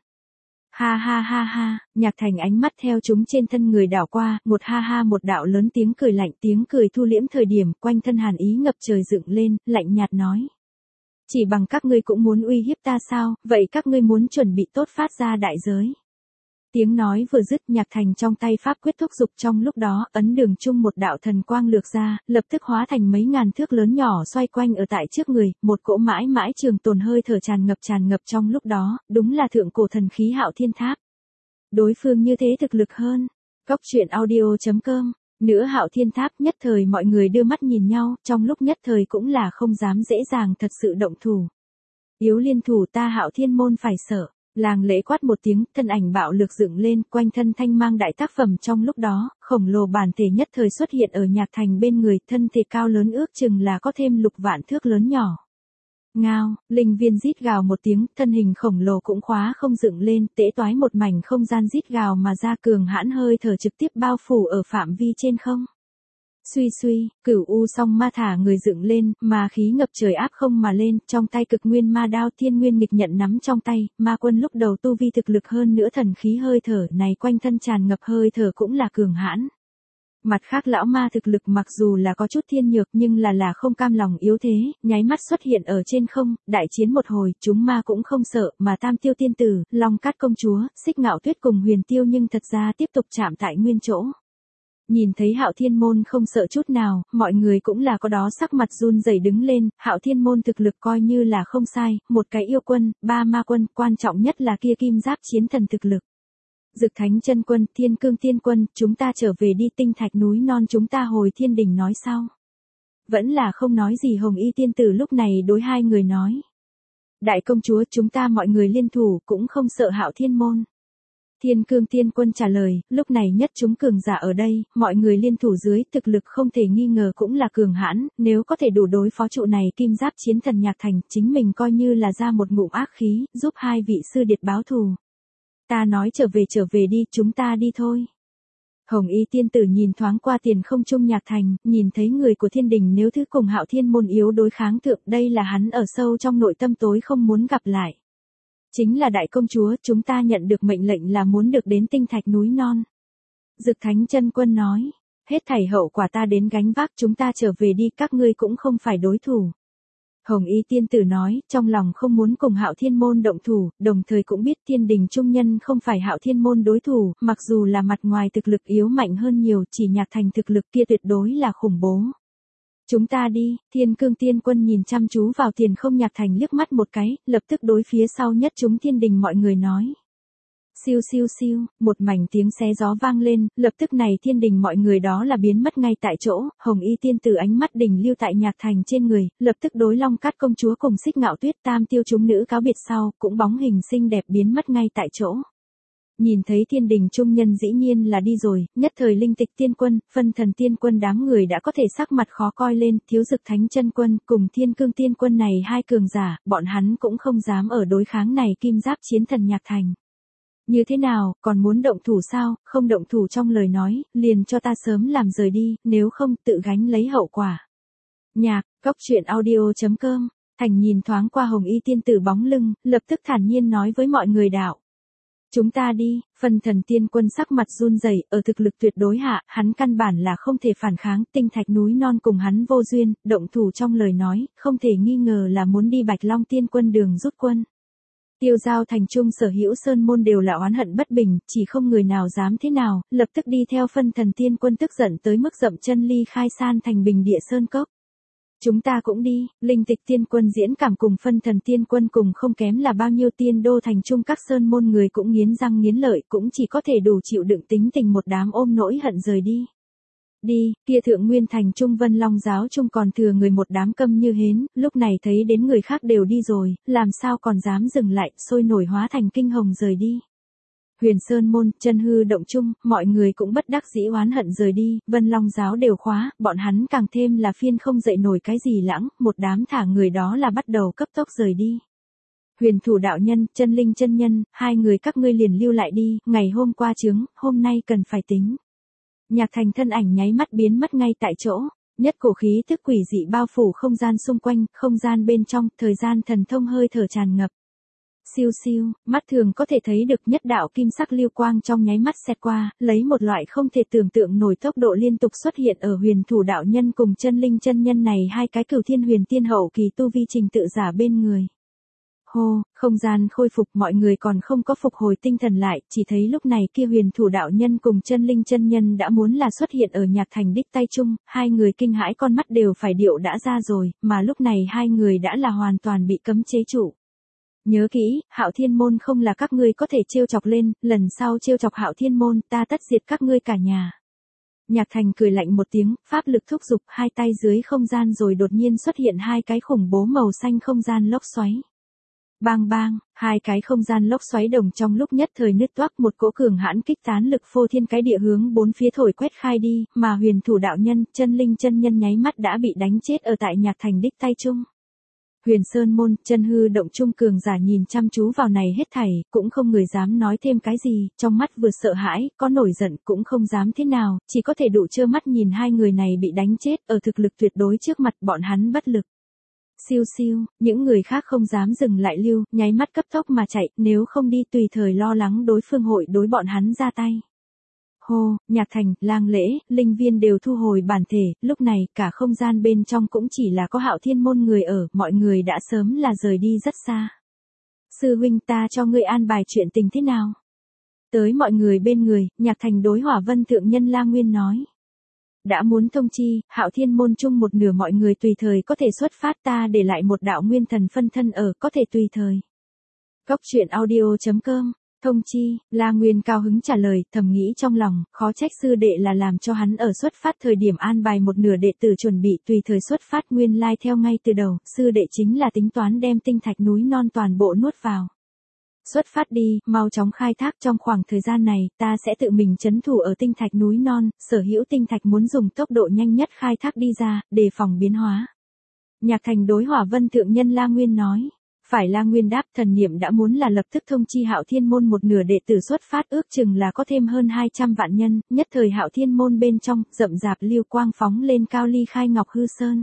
Ha ha ha ha, Nhạc Thành ánh mắt theo chúng trên thân người đảo qua, một ha ha một đạo lớn tiếng cười lạnh, tiếng cười thu liễm thời điểm, quanh thân hàn ý ngập trời dựng lên, lạnh nhạt nói. Chỉ bằng các ngươi cũng muốn uy hiếp ta sao, vậy các ngươi muốn chuẩn bị tốt phát ra đại giới. Tiếng nói vừa dứt, Nhạc Thành trong tay pháp quyết thúc dục, trong lúc đó, ấn đường chung một đạo thần quang lược ra, lập tức hóa thành mấy ngàn thước lớn nhỏ xoay quanh ở tại trước người, một cỗ mãi mãi trường tồn hơi thở tràn ngập tràn ngập trong lúc đó, đúng là thượng cổ thần khí Hạo Thiên Tháp. Đối phương như thế thực lực hơn. Góc truyện audio chấm com. Nữa Hạo Thiên Tháp, nhất thời mọi người đưa mắt nhìn nhau, trong lúc nhất thời cũng là không dám dễ dàng thật sự động thủ. Yếu liên thủ ta Hạo Thiên môn phải sợ. Làng lễ quát một tiếng, thân ảnh bạo lực dựng lên, quanh thân thanh mang đại tác phẩm trong lúc đó, khổng lồ bản thể nhất thời xuất hiện ở Nhạc Thành bên người, thân thể cao lớn ước chừng là có thêm lục vạn thước lớn nhỏ. Ngao, linh viên rít gào một tiếng, thân hình khổng lồ cũng khóa không dựng lên, tễ toái một mảnh không gian rít gào mà ra, cường hãn hơi thở trực tiếp bao phủ ở phạm vi trên không. Suy suy, cửu u song ma thả người dựng lên, mà khí ngập trời áp không mà lên, trong tay cực nguyên ma đao thiên nguyên nghịch nhận nắm trong tay, ma quân lúc đầu tu vi thực lực hơn nữa thần khí hơi thở này quanh thân tràn ngập hơi thở cũng là cường hãn. Mặt khác lão ma thực lực mặc dù là có chút thiên nhược nhưng là là không cam lòng yếu thế, nháy mắt xuất hiện ở trên không, đại chiến một hồi, chúng ma cũng không sợ, mà Tam Tiêu tiên tử, Long Cát công chúa, Xích Ngạo Tuyết cùng Huyền Tiêu nhưng thật ra tiếp tục chạm tại nguyên chỗ. Nhìn thấy Hạo Thiên Môn không sợ chút nào, mọi người cũng là có đó sắc mặt run rẩy đứng lên, Hạo Thiên Môn thực lực coi như là không sai, một cái yêu quân, ba ma quân, quan trọng nhất là kia kim giáp chiến thần thực lực. Dực Thánh Chân Quân, Thiên Cương Tiên Quân, chúng ta trở về đi, tinh thạch núi non chúng ta hồi thiên đình nói sau. Vẫn là không nói gì Hồng Y tiên tử lúc này đối hai người nói. Đại công chúa, chúng ta mọi người liên thủ, cũng không sợ Hạo Thiên Môn. Thiên Cương Tiên Quân trả lời, lúc này nhất chúng cường giả ở đây, mọi người liên thủ dưới, thực lực không thể nghi ngờ cũng là cường hãn, nếu có thể đủ đối phó trụ này kim giáp chiến thần Nhạc Thành, chính mình coi như là ra một ngụm ác khí, giúp hai vị sư điệt báo thù. Ta nói trở về trở về đi, chúng ta đi thôi. Hồng Y tiên tử nhìn thoáng qua tiền không trung Nhạc Thành, nhìn thấy người của thiên đình nếu thứ cùng Hạo Thiên Môn yếu đối kháng thượng, đây là hắn ở sâu trong nội tâm tối không muốn gặp lại. Chính là đại công chúa, chúng ta nhận được mệnh lệnh là muốn được đến tinh thạch núi non. Dực Thánh Chân Quân nói, hết thảy hậu quả ta đến gánh vác, chúng ta trở về đi, các ngươi cũng không phải đối thủ. Hồng Y tiên tử nói, trong lòng không muốn cùng Hạo Thiên Môn động thủ, đồng thời cũng biết thiên đình trung nhân không phải Hạo Thiên Môn đối thủ, mặc dù là mặt ngoài thực lực yếu mạnh hơn nhiều, chỉ Nhạc Thành thực lực kia tuyệt đối là khủng bố. Chúng ta đi, Thiên Cương Tiên Quân nhìn chăm chú vào tiền không Nhạc Thành liếc mắt một cái, lập tức đối phía sau nhất chúng thiên đình mọi người nói. Siêu siêu siêu, một mảnh tiếng xé gió vang lên, lập tức này thiên đình mọi người đó là biến mất ngay tại chỗ, Hồng Y tiên tử ánh mắt đình lưu tại Nhạc Thành trên người, lập tức đối Long Cát công chúa cùng Xích Ngạo Tuyết tam tiêu chúng nữ cáo biệt sau, cũng bóng hình xinh đẹp biến mất ngay tại chỗ. Nhìn thấy thiên đình trung nhân dĩ nhiên là đi rồi, nhất thời Linh Tịch Tiên Quân, Phân Thần Tiên Quân đám người đã có thể sắc mặt khó coi lên, thiếu Dực Thánh Chân Quân cùng Thiên Cương Tiên Quân này hai cường giả, bọn hắn cũng không dám ở đối kháng này kim giáp chiến thần Nhạc Thành. Như thế nào, còn muốn động thủ sao, không động thủ trong lời nói, liền cho ta sớm làm rời đi, nếu không tự gánh lấy hậu quả. Nhạc, góc truyện audio chấm com, Thành nhìn thoáng qua Hồng Y tiên tử bóng lưng, lập tức thản nhiên nói với mọi người đạo. Chúng ta đi, Phân Thần Tiên Quân sắc mặt run rẩy, ở thực lực tuyệt đối hạ, hắn căn bản là không thể phản kháng, tinh thạch núi non cùng hắn vô duyên, động thủ trong lời nói, không thể nghi ngờ là muốn đi Bạch Long Tiên Quân đường rút quân. Tiêu Giao thành trung sở hữu sơn môn đều là oán hận bất bình, chỉ không người nào dám thế nào, lập tức đi theo Phân Thần Tiên Quân tức giận tới mức dậm chân ly khai san thành bình địa sơn cốc. Chúng ta cũng đi, Linh Tịch Tiên Quân diễn cảm cùng Phân Thần Tiên Quân cùng không kém là bao nhiêu tiên đô thành trung các sơn môn người cũng nghiến răng nghiến lợi, cũng chỉ có thể đủ chịu đựng tính tình một đám ôm nỗi hận rời đi. Đi, kia Thượng Nguyên thành Trung Vân Long giáo trung còn thừa người một đám câm như hến, lúc này thấy đến người khác đều đi rồi, làm sao còn dám dừng lại, sôi nổi hóa thành kinh hồng rời đi. Huyền Sơn môn, chân hư động chung, mọi người cũng bất đắc dĩ oán hận rời đi, Vân Long giáo đều khóa, bọn hắn càng thêm là phiên không dậy nổi cái gì lãng, một đám thả người đó là bắt đầu cấp tốc rời đi. Huyền Thủ đạo nhân, Chân Linh chân nhân, hai người các ngươi liền lưu lại đi, ngày hôm qua chướng, hôm nay cần phải tính. Nhạc Thành thân ảnh nháy mắt biến mất ngay tại chỗ, nhất cổ khí tức quỷ dị bao phủ không gian xung quanh, không gian bên trong, thời gian thần thông hơi thở tràn ngập. Siêu siêu, mắt thường có thể thấy được nhất đạo kim sắc lưu quang trong nháy mắt xẹt qua, lấy một loại không thể tưởng tượng nổi tốc độ liên tục xuất hiện ở Huyền Thủ đạo nhân cùng Chân Linh chân nhân này hai cái cửu thiên huyền tiên hậu kỳ tu vi trình tự giả bên người. Hô, không gian khôi phục, mọi người còn không có phục hồi tinh thần lại, chỉ thấy lúc này kia Huyền Thủ đạo nhân cùng Chân Linh chân nhân đã muốn là xuất hiện ở Nhạc Thành đích tay chung, hai người kinh hãi con mắt đều phải điệu đã ra rồi, mà lúc này hai người đã là hoàn toàn bị cấm chế trụ. Nhớ kỹ, Hạo Thiên Môn không là các ngươi có thể trêu chọc lên, lần sau trêu chọc Hạo Thiên Môn, ta tất diệt các ngươi cả nhà. Nhạc Thành cười lạnh một tiếng, pháp lực thúc giục, hai tay dưới không gian rồi đột nhiên xuất hiện hai cái khủng bố màu xanh không gian lốc xoáy. Bang bang, hai cái không gian lốc xoáy đồng trong lúc nhất thời nứt toác, một cỗ cường hãn kích tán lực phô thiên cái địa hướng bốn phía thổi quét khai đi, mà Huyền Thủ đạo nhân, Chân Linh chân nhân nháy mắt đã bị đánh chết ở tại Nhạc Thành đích tay chung. Huyền Sơn môn, chân hư động trung cường giả nhìn chăm chú vào này hết thảy, cũng không người dám nói thêm cái gì, trong mắt vừa sợ hãi, có nổi giận cũng không dám thế nào, chỉ có thể đủ trơ mắt nhìn hai người này bị đánh chết, ở thực lực tuyệt đối trước mặt bọn hắn bất lực. Siêu siêu, những người khác không dám dừng lại lưu, nháy mắt cấp tốc mà chạy, nếu không đi tùy thời lo lắng đối phương hội đối bọn hắn ra tay. Hô, Nhạc Thành, Lang Lễ, Linh Viên đều thu hồi bản thể, lúc này cả không gian bên trong cũng chỉ là có Hạo Thiên môn người ở, mọi người đã sớm là rời đi rất xa. Sư huynh, ta cho ngươi an bài chuyện tình thế nào? Tới mọi người bên người, Nhạc Thành đối Hỏa Vân thượng nhân La Nguyên nói. đã muốn thông chi, Hạo Thiên môn chung một nửa mọi người tùy thời có thể xuất phát, ta để lại một đạo nguyên thần phân thân ở, có thể tùy thời. Góc truyện audio.com, thông chi, La Nguyên cao hứng trả lời, thầm nghĩ trong lòng, khó trách sư đệ là làm cho hắn ở xuất phát thời điểm an bài một nửa đệ tử chuẩn bị tùy thời xuất phát, nguyên lai theo ngay từ đầu, sư đệ chính là tính toán đem tinh thạch núi non toàn bộ nuốt vào. Xuất phát đi, mau chóng khai thác, trong khoảng thời gian này, ta sẽ tự mình trấn thủ ở tinh thạch núi non, sở hữu tinh thạch muốn dùng tốc độ nhanh nhất khai thác đi ra, đề phòng biến hóa. Nhạc Thành đối Hỏa Vân thượng nhân La Nguyên nói. Phải, La Nguyên đáp, thần niệm đã muốn là lập tức thông chi Hạo Thiên môn một nửa đệ tử xuất phát, ước chừng là có thêm hơn hai trăm vạn nhân, nhất thời Hạo Thiên môn bên trong, rậm rạp lưu quang phóng lên cao, ly khai Ngọc Hư Sơn.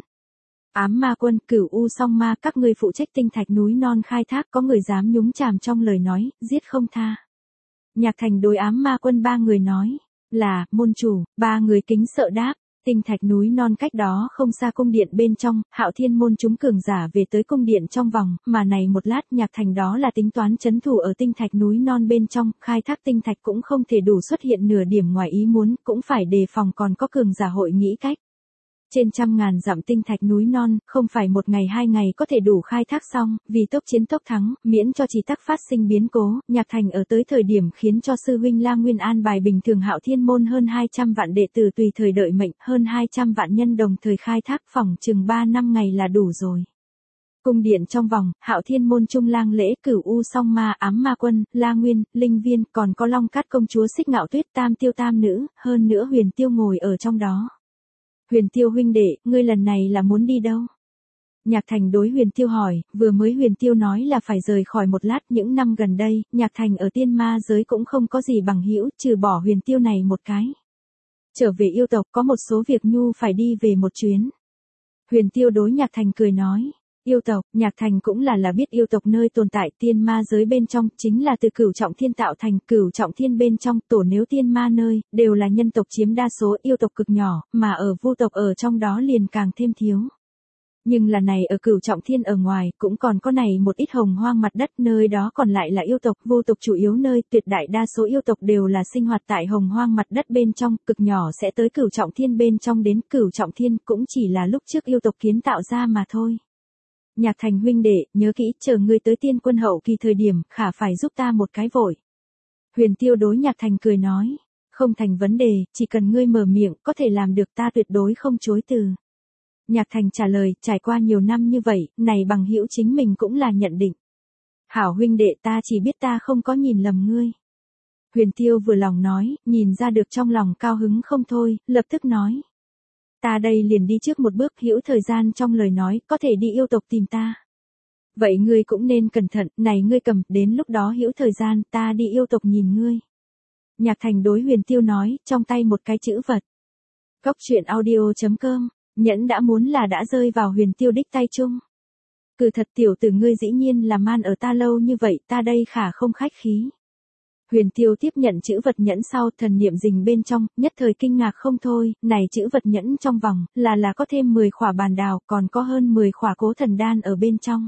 Ám ma quân, Cửu U song ma, các ngươi phụ trách tinh thạch núi non khai thác, có người dám nhúng chàm trong lời nói, giết không tha. Nhạc Thành đối ám ma quân ba người nói, là, môn chủ, ba người kính sợ đáp. Tinh thạch núi non cách đó không xa cung điện bên trong, Hạo Thiên môn chúng cường giả về tới cung điện trong vòng, mà này một lát Nhạc Thành đó là tính toán trấn thủ ở tinh thạch núi non bên trong, khai thác tinh thạch cũng không thể đủ xuất hiện nửa điểm ngoài ý muốn, cũng phải đề phòng còn có cường giả hội nghĩ cách. Trên trăm ngàn dặm tinh thạch núi non, không phải một ngày hai ngày có thể đủ khai thác xong, vì tốc chiến tốc thắng, miễn cho chỉ tắc phát sinh biến cố, Nhạc Thành ở tới thời điểm khiến cho sư huynh La Nguyên an bài bình thường Hạo Thiên môn hơn hai trăm vạn đệ tử tùy thời đợi mệnh, hơn hai trăm vạn nhân đồng thời khai thác, phòng chừng ba năm ngày là đủ rồi. Cung điện trong vòng, Hạo Thiên môn trung lang lễ, Cửu U song ma, ám ma quân, La Nguyên, Linh Viên, còn có Long Cát công chúa Xích Ngạo Tuyết, tam tiêu tam nữ, hơn nữa Huyền Tiêu ngồi ở trong đó. Huyền Tiêu huynh đệ, ngươi lần này là muốn đi đâu? Nhạc Thành đối Huyền Tiêu hỏi, vừa mới Huyền Tiêu nói là phải rời khỏi một lát, những năm gần đây, Nhạc Thành ở tiên ma giới cũng không có gì bằng hữu, trừ bỏ Huyền Tiêu này một cái. Trở về yêu tộc có một số việc nhu phải đi về một chuyến. Huyền Tiêu đối Nhạc Thành cười nói. Yêu tộc, Nhạc Thành cũng là là biết yêu tộc nơi tồn tại tiên ma giới bên trong, chính là từ Cửu Trọng Thiên tạo thành, Cửu Trọng Thiên bên trong, tổ nếu tiên ma nơi, đều là nhân tộc chiếm đa số, yêu tộc cực nhỏ, mà ở vu tộc ở trong đó liền càng thêm thiếu. Nhưng là này ở Cửu Trọng Thiên ở ngoài, cũng còn có này một ít hồng hoang mặt đất, nơi đó còn lại là yêu tộc, vu tộc chủ yếu nơi, tuyệt đại đa số yêu tộc đều là sinh hoạt tại hồng hoang mặt đất bên trong, cực nhỏ sẽ tới Cửu Trọng Thiên bên trong đến Cửu Trọng Thiên, cũng chỉ là lúc trước yêu tộc kiến tạo ra mà thôi. Nhạc Thành huynh đệ, nhớ kỹ, chờ ngươi tới tiên quân hậu kỳ thời điểm, khả phải giúp ta một cái vội. Huyền Tiêu đối Nhạc Thành cười nói, không thành vấn đề, chỉ cần ngươi mở miệng, có thể làm được, ta tuyệt đối không chối từ. Nhạc Thành trả lời, trải qua nhiều năm như vậy, này bằng hữu chính mình cũng là nhận định. Hảo huynh đệ, ta chỉ biết ta không có nhìn lầm ngươi. Huyền Tiêu vừa lòng nói, nhìn ra được trong lòng cao hứng không thôi, lập tức nói. Ta đây liền đi trước một bước, hữu thời gian trong lời nói, có thể đi yêu tộc tìm ta. Vậy ngươi cũng nên cẩn thận, này ngươi cầm, đến lúc đó hữu thời gian, ta đi yêu tộc nhìn ngươi. Nhạc Thành đối Huyền Tiêu nói, trong tay một cái chữ vật. Góc truyện audio.com, nhẫn đã muốn là đã rơi vào Huyền Tiêu đích tay chung. Cừ thật tiểu tử ngươi dĩ nhiên là man ở ta lâu như vậy, ta đây khả không khách khí. Huyền Tiêu tiếp nhận chữ vật nhẫn sau, thần niệm rình bên trong, nhất thời kinh ngạc không thôi, này chữ vật nhẫn trong vòng, là là có thêm mười khỏa bàn đào, còn có hơn mười khỏa cố thần đan ở bên trong.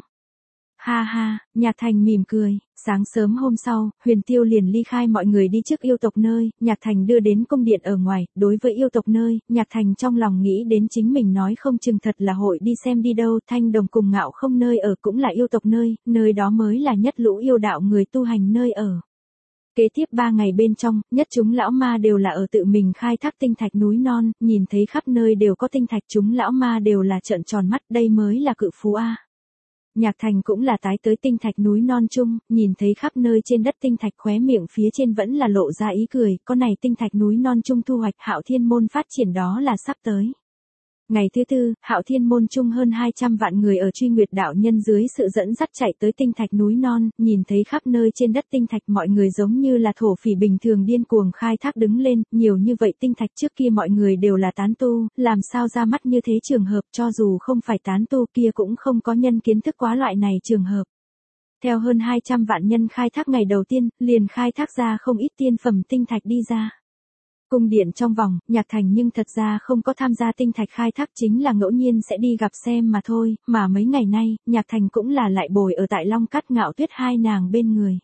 Ha ha, Nhạc Thành mỉm cười, sáng sớm hôm sau, Huyền Tiêu liền ly khai mọi người đi trước yêu tộc nơi, Nhạc Thành đưa đến cung điện ở ngoài, đối với yêu tộc nơi, Nhạc Thành trong lòng nghĩ đến chính mình nói không chừng thật là hội đi xem đi đâu, Thanh Đồng cùng Ngạo Không nơi ở cũng là yêu tộc nơi, nơi đó mới là nhất lũ yêu đạo người tu hành nơi ở. Kế tiếp ba ngày bên trong, nhất chúng lão ma đều là ở tự mình khai thác tinh thạch núi non, nhìn thấy khắp nơi đều có tinh thạch, chúng lão ma đều là trợn tròn mắt, đây mới là cự phú a. Nhạc Thành cũng là tái tới tinh thạch núi non chung, nhìn thấy khắp nơi trên đất tinh thạch, khóe miệng phía trên vẫn là lộ ra ý cười, có này tinh thạch núi non chung thu hoạch, Hạo Thiên môn phát triển đó là sắp tới. Ngày thứ tư, Hạo Thiên môn chung hơn hai trăm vạn người ở Truy Nguyệt đạo nhân dưới sự dẫn dắt chạy tới tinh thạch núi non, nhìn thấy khắp nơi trên đất tinh thạch, mọi người giống như là thổ phỉ bình thường điên cuồng khai thác đứng lên, nhiều như vậy tinh thạch, trước kia mọi người đều là tán tu, làm sao ra mắt như thế trường hợp, cho dù không phải tán tu kia cũng không có nhân kiến thức quá loại này trường hợp. Theo hơn hai trăm vạn nhân khai thác ngày đầu tiên, liền khai thác ra không ít tiên phẩm tinh thạch đi ra. Cung điện trong vòng, Nhạc Thành nhưng thật ra không có tham gia tinh thạch khai thác, chính là ngẫu nhiên sẽ đi gặp xem mà thôi, mà mấy ngày nay, Nhạc Thành cũng là lại bồi ở tại Long Cát Ngạo Tuyết hai nàng bên người.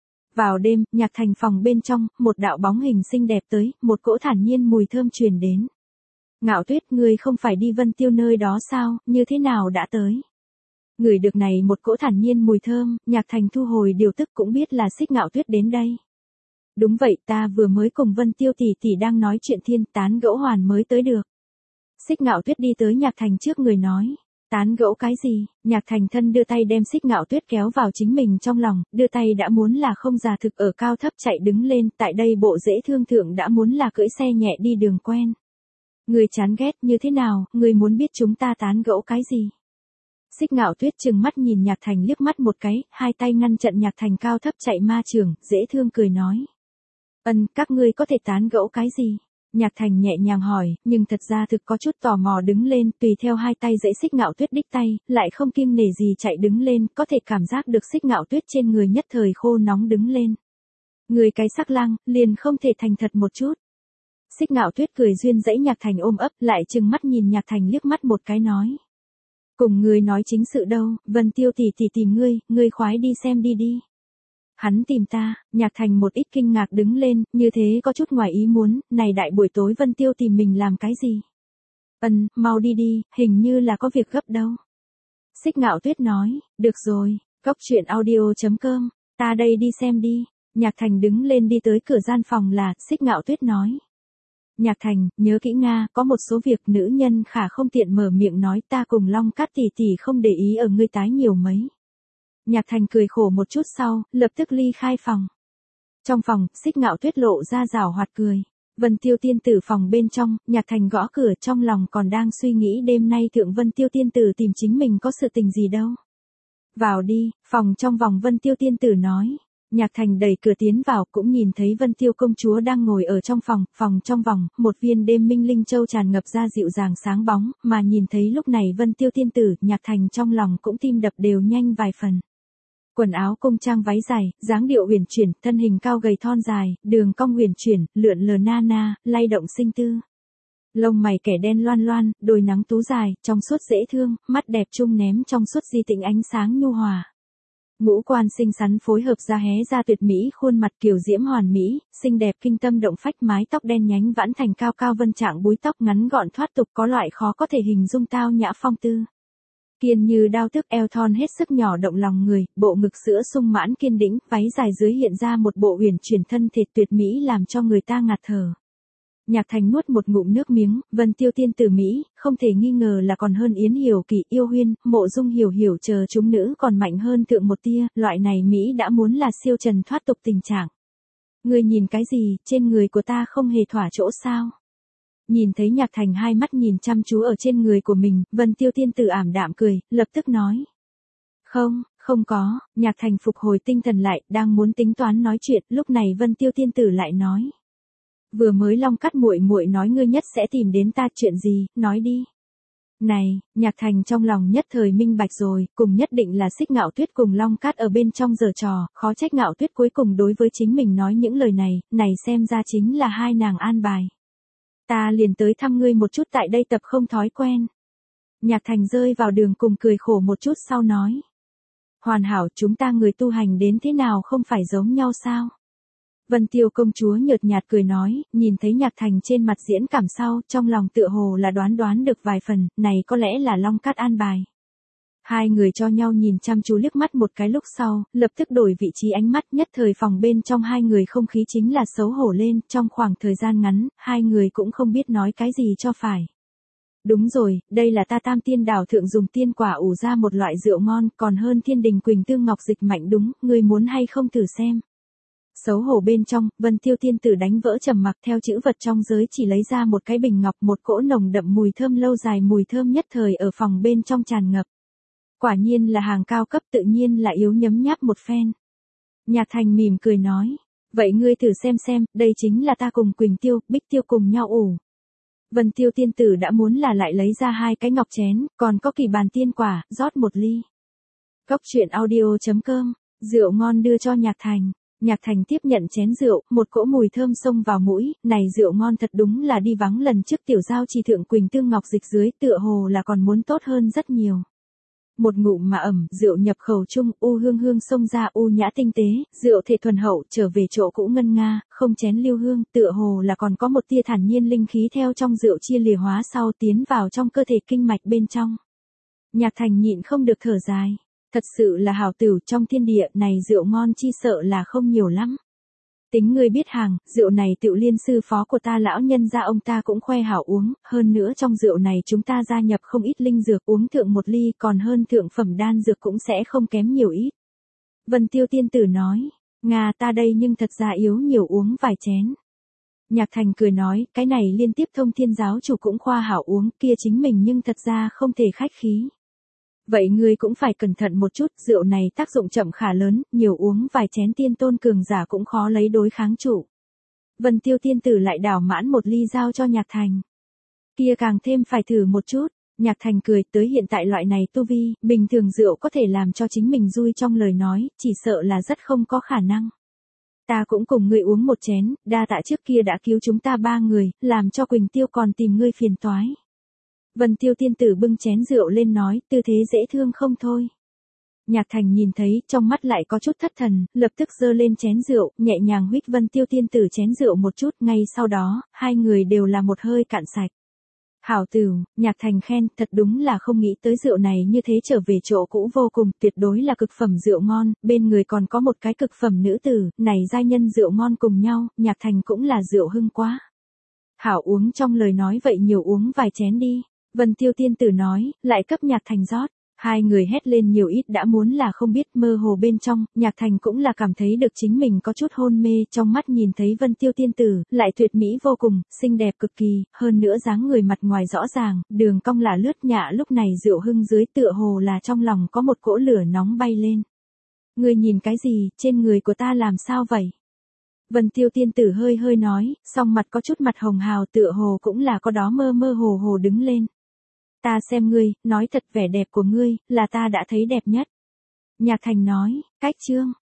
Vào đêm, Nhạc Thành phòng bên trong, một đạo bóng hình xinh đẹp tới, một cỗ thản nhiên mùi thơm truyền đến. Ngạo Tuyết, ngươi không phải đi Vân Tiêu nơi đó sao, như thế nào đã tới? Ngửi được này một cỗ thản nhiên mùi thơm, Nhạc Thành thu hồi điều tức cũng biết là Xích Ngạo Tuyết đến đây. Đúng vậy, ta vừa mới cùng Vân Tiêu tỷ tỷ đang nói chuyện thiên tán gẫu hoàn mới tới được. Xích Ngạo Tuyết đi tới Nhạc Thành trước người nói. Tán gẫu cái gì? Nhạc Thành thân đưa tay đem Xích Ngạo Tuyết kéo vào chính mình trong lòng, đưa tay đã muốn là không già thực ở cao thấp chạy đứng lên, tại đây bộ dễ thương thượng đã muốn là cưỡi xe nhẹ đi đường quen. Người chán ghét như thế nào, người muốn biết chúng ta tán gẫu cái gì? Xích Ngạo Tuyết trừng mắt nhìn Nhạc Thành liếc mắt một cái, hai tay ngăn chặn Nhạc Thành cao thấp chạy ma trường, dễ thương cười nói. Ân, các ngươi có thể tán gẫu cái gì? Nhạc Thành nhẹ nhàng hỏi, nhưng thật ra thực có chút tò mò đứng lên, tùy theo hai tay dãy Xích Ngạo Tuyết đích tay, lại không kiêng nể gì chạy đứng lên, có thể cảm giác được Xích Ngạo Tuyết trên người nhất thời khô nóng đứng lên. Người cái sắc lang, liền không thể thành thật một chút. Xích Ngạo Tuyết cười duyên dãy Nhạc Thành ôm ấp, lại trừng mắt nhìn Nhạc Thành liếc mắt một cái nói. Cùng ngươi nói chính sự đâu, Vân Tiêu tỷ tỷ tìm ngươi, ngươi khoái đi xem đi đi. Hắn tìm ta, Nhạc Thành một ít kinh ngạc đứng lên, như thế có chút ngoài ý muốn, này đại buổi tối Vân Tiêu tìm mình làm cái gì? Ân, mau đi đi, hình như là có việc gấp đâu. Xích Ngạo Tuyết nói, được rồi, cốc truyện audio chấm com, ta đây đi xem đi. Nhạc Thành đứng lên đi tới cửa gian phòng là, Xích Ngạo Tuyết nói. Nhạc Thành, nhớ kỹ Nga, có một số việc nữ nhân khả không tiện mở miệng nói, ta cùng Long Cát tỷ tỷ không để ý ở ngươi tái nhiều mấy. Nhạc Thành cười khổ một chút sau, lập tức ly khai phòng. Trong phòng, Xích Ngạo Tuyết lộ ra rảo hoạt cười. Vân Tiêu tiên tử phòng bên trong, Nhạc Thành gõ cửa trong lòng còn đang suy nghĩ đêm nay thượng Vân Tiêu tiên tử tìm chính mình có sự tình gì đâu. Vào đi, phòng trong vòng Vân Tiêu tiên tử nói. Nhạc Thành đẩy cửa tiến vào cũng nhìn thấy Vân Tiêu công chúa đang ngồi ở trong phòng, phòng trong vòng, một viên đêm minh linh châu tràn ngập ra dịu dàng sáng bóng, mà nhìn thấy lúc này Vân Tiêu tiên tử, Nhạc Thành trong lòng cũng tim đập đều nhanh vài phần. Quần áo cung trang váy dài, dáng điệu huyền chuyển, thân hình cao gầy thon dài, đường cong huyền chuyển, lượn lờ na na, lay động sinh tư. Lông mày kẻ đen loan loan, đôi nắng tú dài, trong suốt dễ thương, mắt đẹp trung ném trong suốt di tĩnh ánh sáng nhu hòa. Ngũ quan xinh xắn phối hợp ra hé ra tuyệt mỹ khuôn mặt kiều diễm hoàn mỹ, xinh đẹp kinh tâm động phách mái tóc đen nhánh vãn thành cao cao vân trạng búi tóc ngắn gọn thoát tục có loại khó có thể hình dung tao nhã phong tư. Kiên như đao tức eo thon hết sức nhỏ động lòng người, bộ ngực sữa sung mãn kiên đĩnh, váy dài dưới hiện ra một bộ huyền chuyển thân thể tuyệt mỹ làm cho người ta ngạt thở. Nhạc Thành nuốt một ngụm nước miếng, Vân Tiêu tiên tử Mỹ, không thể nghi ngờ là còn hơn Yến Hiểu Kỳ, Yêu Huyên, Mộ Dung Hiểu Hiểu chờ chúng nữ còn mạnh hơn thượng một tia, loại này Mỹ đã muốn là siêu trần thoát tục tình trạng. Ngươi nhìn cái gì, trên người của ta không hề thỏa chỗ sao? Nhìn thấy Nhạc Thành hai mắt nhìn chăm chú ở trên người của mình, Vân Tiêu tiên tử ảm đạm cười, lập tức nói. Không, không có, Nhạc Thành phục hồi tinh thần lại, đang muốn tính toán nói chuyện, lúc này Vân Tiêu tiên tử lại nói. Vừa mới Long Cát muội muội nói ngươi nhất sẽ tìm đến ta chuyện gì, nói đi. Này, Nhạc Thành trong lòng nhất thời minh bạch rồi, cùng nhất định là Xích Ngạo Tuyết cùng Long Cát ở bên trong giở trò, khó trách Ngạo Tuyết cuối cùng đối với chính mình nói những lời này, này xem ra chính là hai nàng an bài. Ta liền tới thăm ngươi một chút tại đây tập không thói quen. Nhạc Thành rơi vào đường cùng cười khổ một chút sau nói. Hoàn hảo, chúng ta người tu hành đến thế nào không phải giống nhau sao? Vân Tiêu công chúa nhợt nhạt cười nói, nhìn thấy Nhạc Thành trên mặt diễn cảm sau, trong lòng tựa hồ là đoán đoán được vài phần, này có lẽ là Long Cát an bài. Hai người cho nhau nhìn chăm chú liếc mắt một cái lúc sau, lập tức đổi vị trí ánh mắt, nhất thời phòng bên trong hai người không khí chính là xấu hổ lên, trong khoảng thời gian ngắn, hai người cũng không biết nói cái gì cho phải. Đúng rồi, đây là ta Tam Tiên Đảo thượng dùng tiên quả ủ ra một loại rượu ngon, còn hơn Thiên Đình Quỳnh Tương Ngọc dịch mạnh đúng, ngươi muốn hay không thử xem. Xấu hổ bên trong, Vân Tiêu tiên tử đánh vỡ trầm mặc theo chữ vật trong giới chỉ lấy ra một cái bình ngọc, một cỗ nồng đậm mùi thơm lâu dài mùi thơm nhất thời ở phòng bên trong tràn ngập. Quả nhiên là hàng cao cấp tự nhiên là yếu nhấm nháp một phen. Nhạc Thành mỉm cười nói, vậy ngươi thử xem xem, đây chính là ta cùng Quỳnh Tiêu, Bích Tiêu cùng nhau ủ. Vân Tiêu tiên tử đã muốn là lại lấy ra hai cái ngọc chén, còn có kỳ bàn tiên quả, rót một ly. Cốc truyện audio chấm com, rượu ngon đưa cho Nhạc Thành. Nhạc Thành tiếp nhận chén rượu, một cỗ mùi thơm xông vào mũi, này rượu ngon thật đúng là đi vắng lần trước tiểu giao trì thượng Quỳnh Tương Ngọc dịch dưới tựa hồ là còn muốn tốt hơn rất nhiều. Một ngụm mà ẩm, rượu nhập khẩu chung, u hương hương xông ra u nhã tinh tế, rượu thể thuần hậu, trở về chỗ cũ ngân nga, không chén lưu hương, tựa hồ là còn có một tia thản nhiên linh khí theo trong rượu chia lìa hóa sau tiến vào trong cơ thể kinh mạch bên trong. Nhạc Thành nhịn không được thở dài. Thật sự là hảo tửu, trong thiên địa này rượu ngon chi sợ là không nhiều lắm. Tính ngươi biết hàng, rượu này Tựu Liên sư phó của ta lão nhân gia ông ta cũng khoe hảo uống, hơn nữa trong rượu này chúng ta gia nhập không ít linh dược, uống thượng một ly còn hơn thượng phẩm đan dược cũng sẽ không kém nhiều ít. Vân Tiêu tiên tử nói, Nga ta đây nhưng thật ra yếu nhiều uống vài chén. Nhạc Thành cười nói, cái này liên tiếp thông thiên giáo chủ cũng khoa hảo uống, kia chính mình nhưng thật ra không thể khách khí. Vậy ngươi cũng phải cẩn thận một chút, rượu này tác dụng chậm khả lớn, nhiều uống vài chén tiên tôn cường giả cũng khó lấy đối kháng chủ. Vân Tiêu tiên tử lại đảo mãn một ly giao cho Nhạc Thành. Kia càng thêm phải thử một chút. Nhạc Thành cười, tới hiện tại loại này tu vi, bình thường rượu có thể làm cho chính mình vui trong lời nói, chỉ sợ là rất không có khả năng. Ta cũng cùng ngươi uống một chén, đa tạ trước kia đã cứu chúng ta ba người, làm cho Quỳnh Tiêu còn tìm ngươi phiền toái. Vân Tiêu tiên tử bưng chén rượu lên nói, tư thế dễ thương không thôi. Nhạc Thành nhìn thấy, trong mắt lại có chút thất thần, lập tức giơ lên chén rượu, nhẹ nhàng huých Vân Tiêu tiên tử chén rượu một chút, ngay sau đó, hai người đều là một hơi cạn sạch. Hảo tửu, Nhạc Thành khen, thật đúng là không nghĩ tới rượu này như thế trở về chỗ cũ vô cùng, tuyệt đối là cực phẩm rượu ngon, bên người còn có một cái cực phẩm nữ tử, này giai nhân rượu ngon cùng nhau, Nhạc Thành cũng là rượu hưng quá. Hảo uống trong lời nói vậy nhiều uống vài chén đi. Vân Tiêu tiên tử nói, lại cấp Nhạc Thành rót. Hai người hét lên nhiều ít đã muốn là không biết, mơ hồ bên trong, Nhạc Thành cũng là cảm thấy được chính mình có chút hôn mê, trong mắt nhìn thấy Vân Tiêu tiên tử, lại tuyệt mỹ vô cùng, xinh đẹp cực kỳ, hơn nữa dáng người mặt ngoài rõ ràng, đường cong là lướt nhạ, lúc này rượu hưng dưới tựa hồ là trong lòng có một cỗ lửa nóng bay lên. Ngươi nhìn cái gì, trên người của ta làm sao vậy? Vân Tiêu tiên tử hơi hơi nói, song mặt có chút mặt hồng hào, tựa hồ cũng là có đó mơ mơ hồ hồ đứng lên. Ta xem ngươi, nói thật vẻ đẹp của ngươi, là ta đã thấy đẹp nhất. Nhạc Thành nói, cách chương.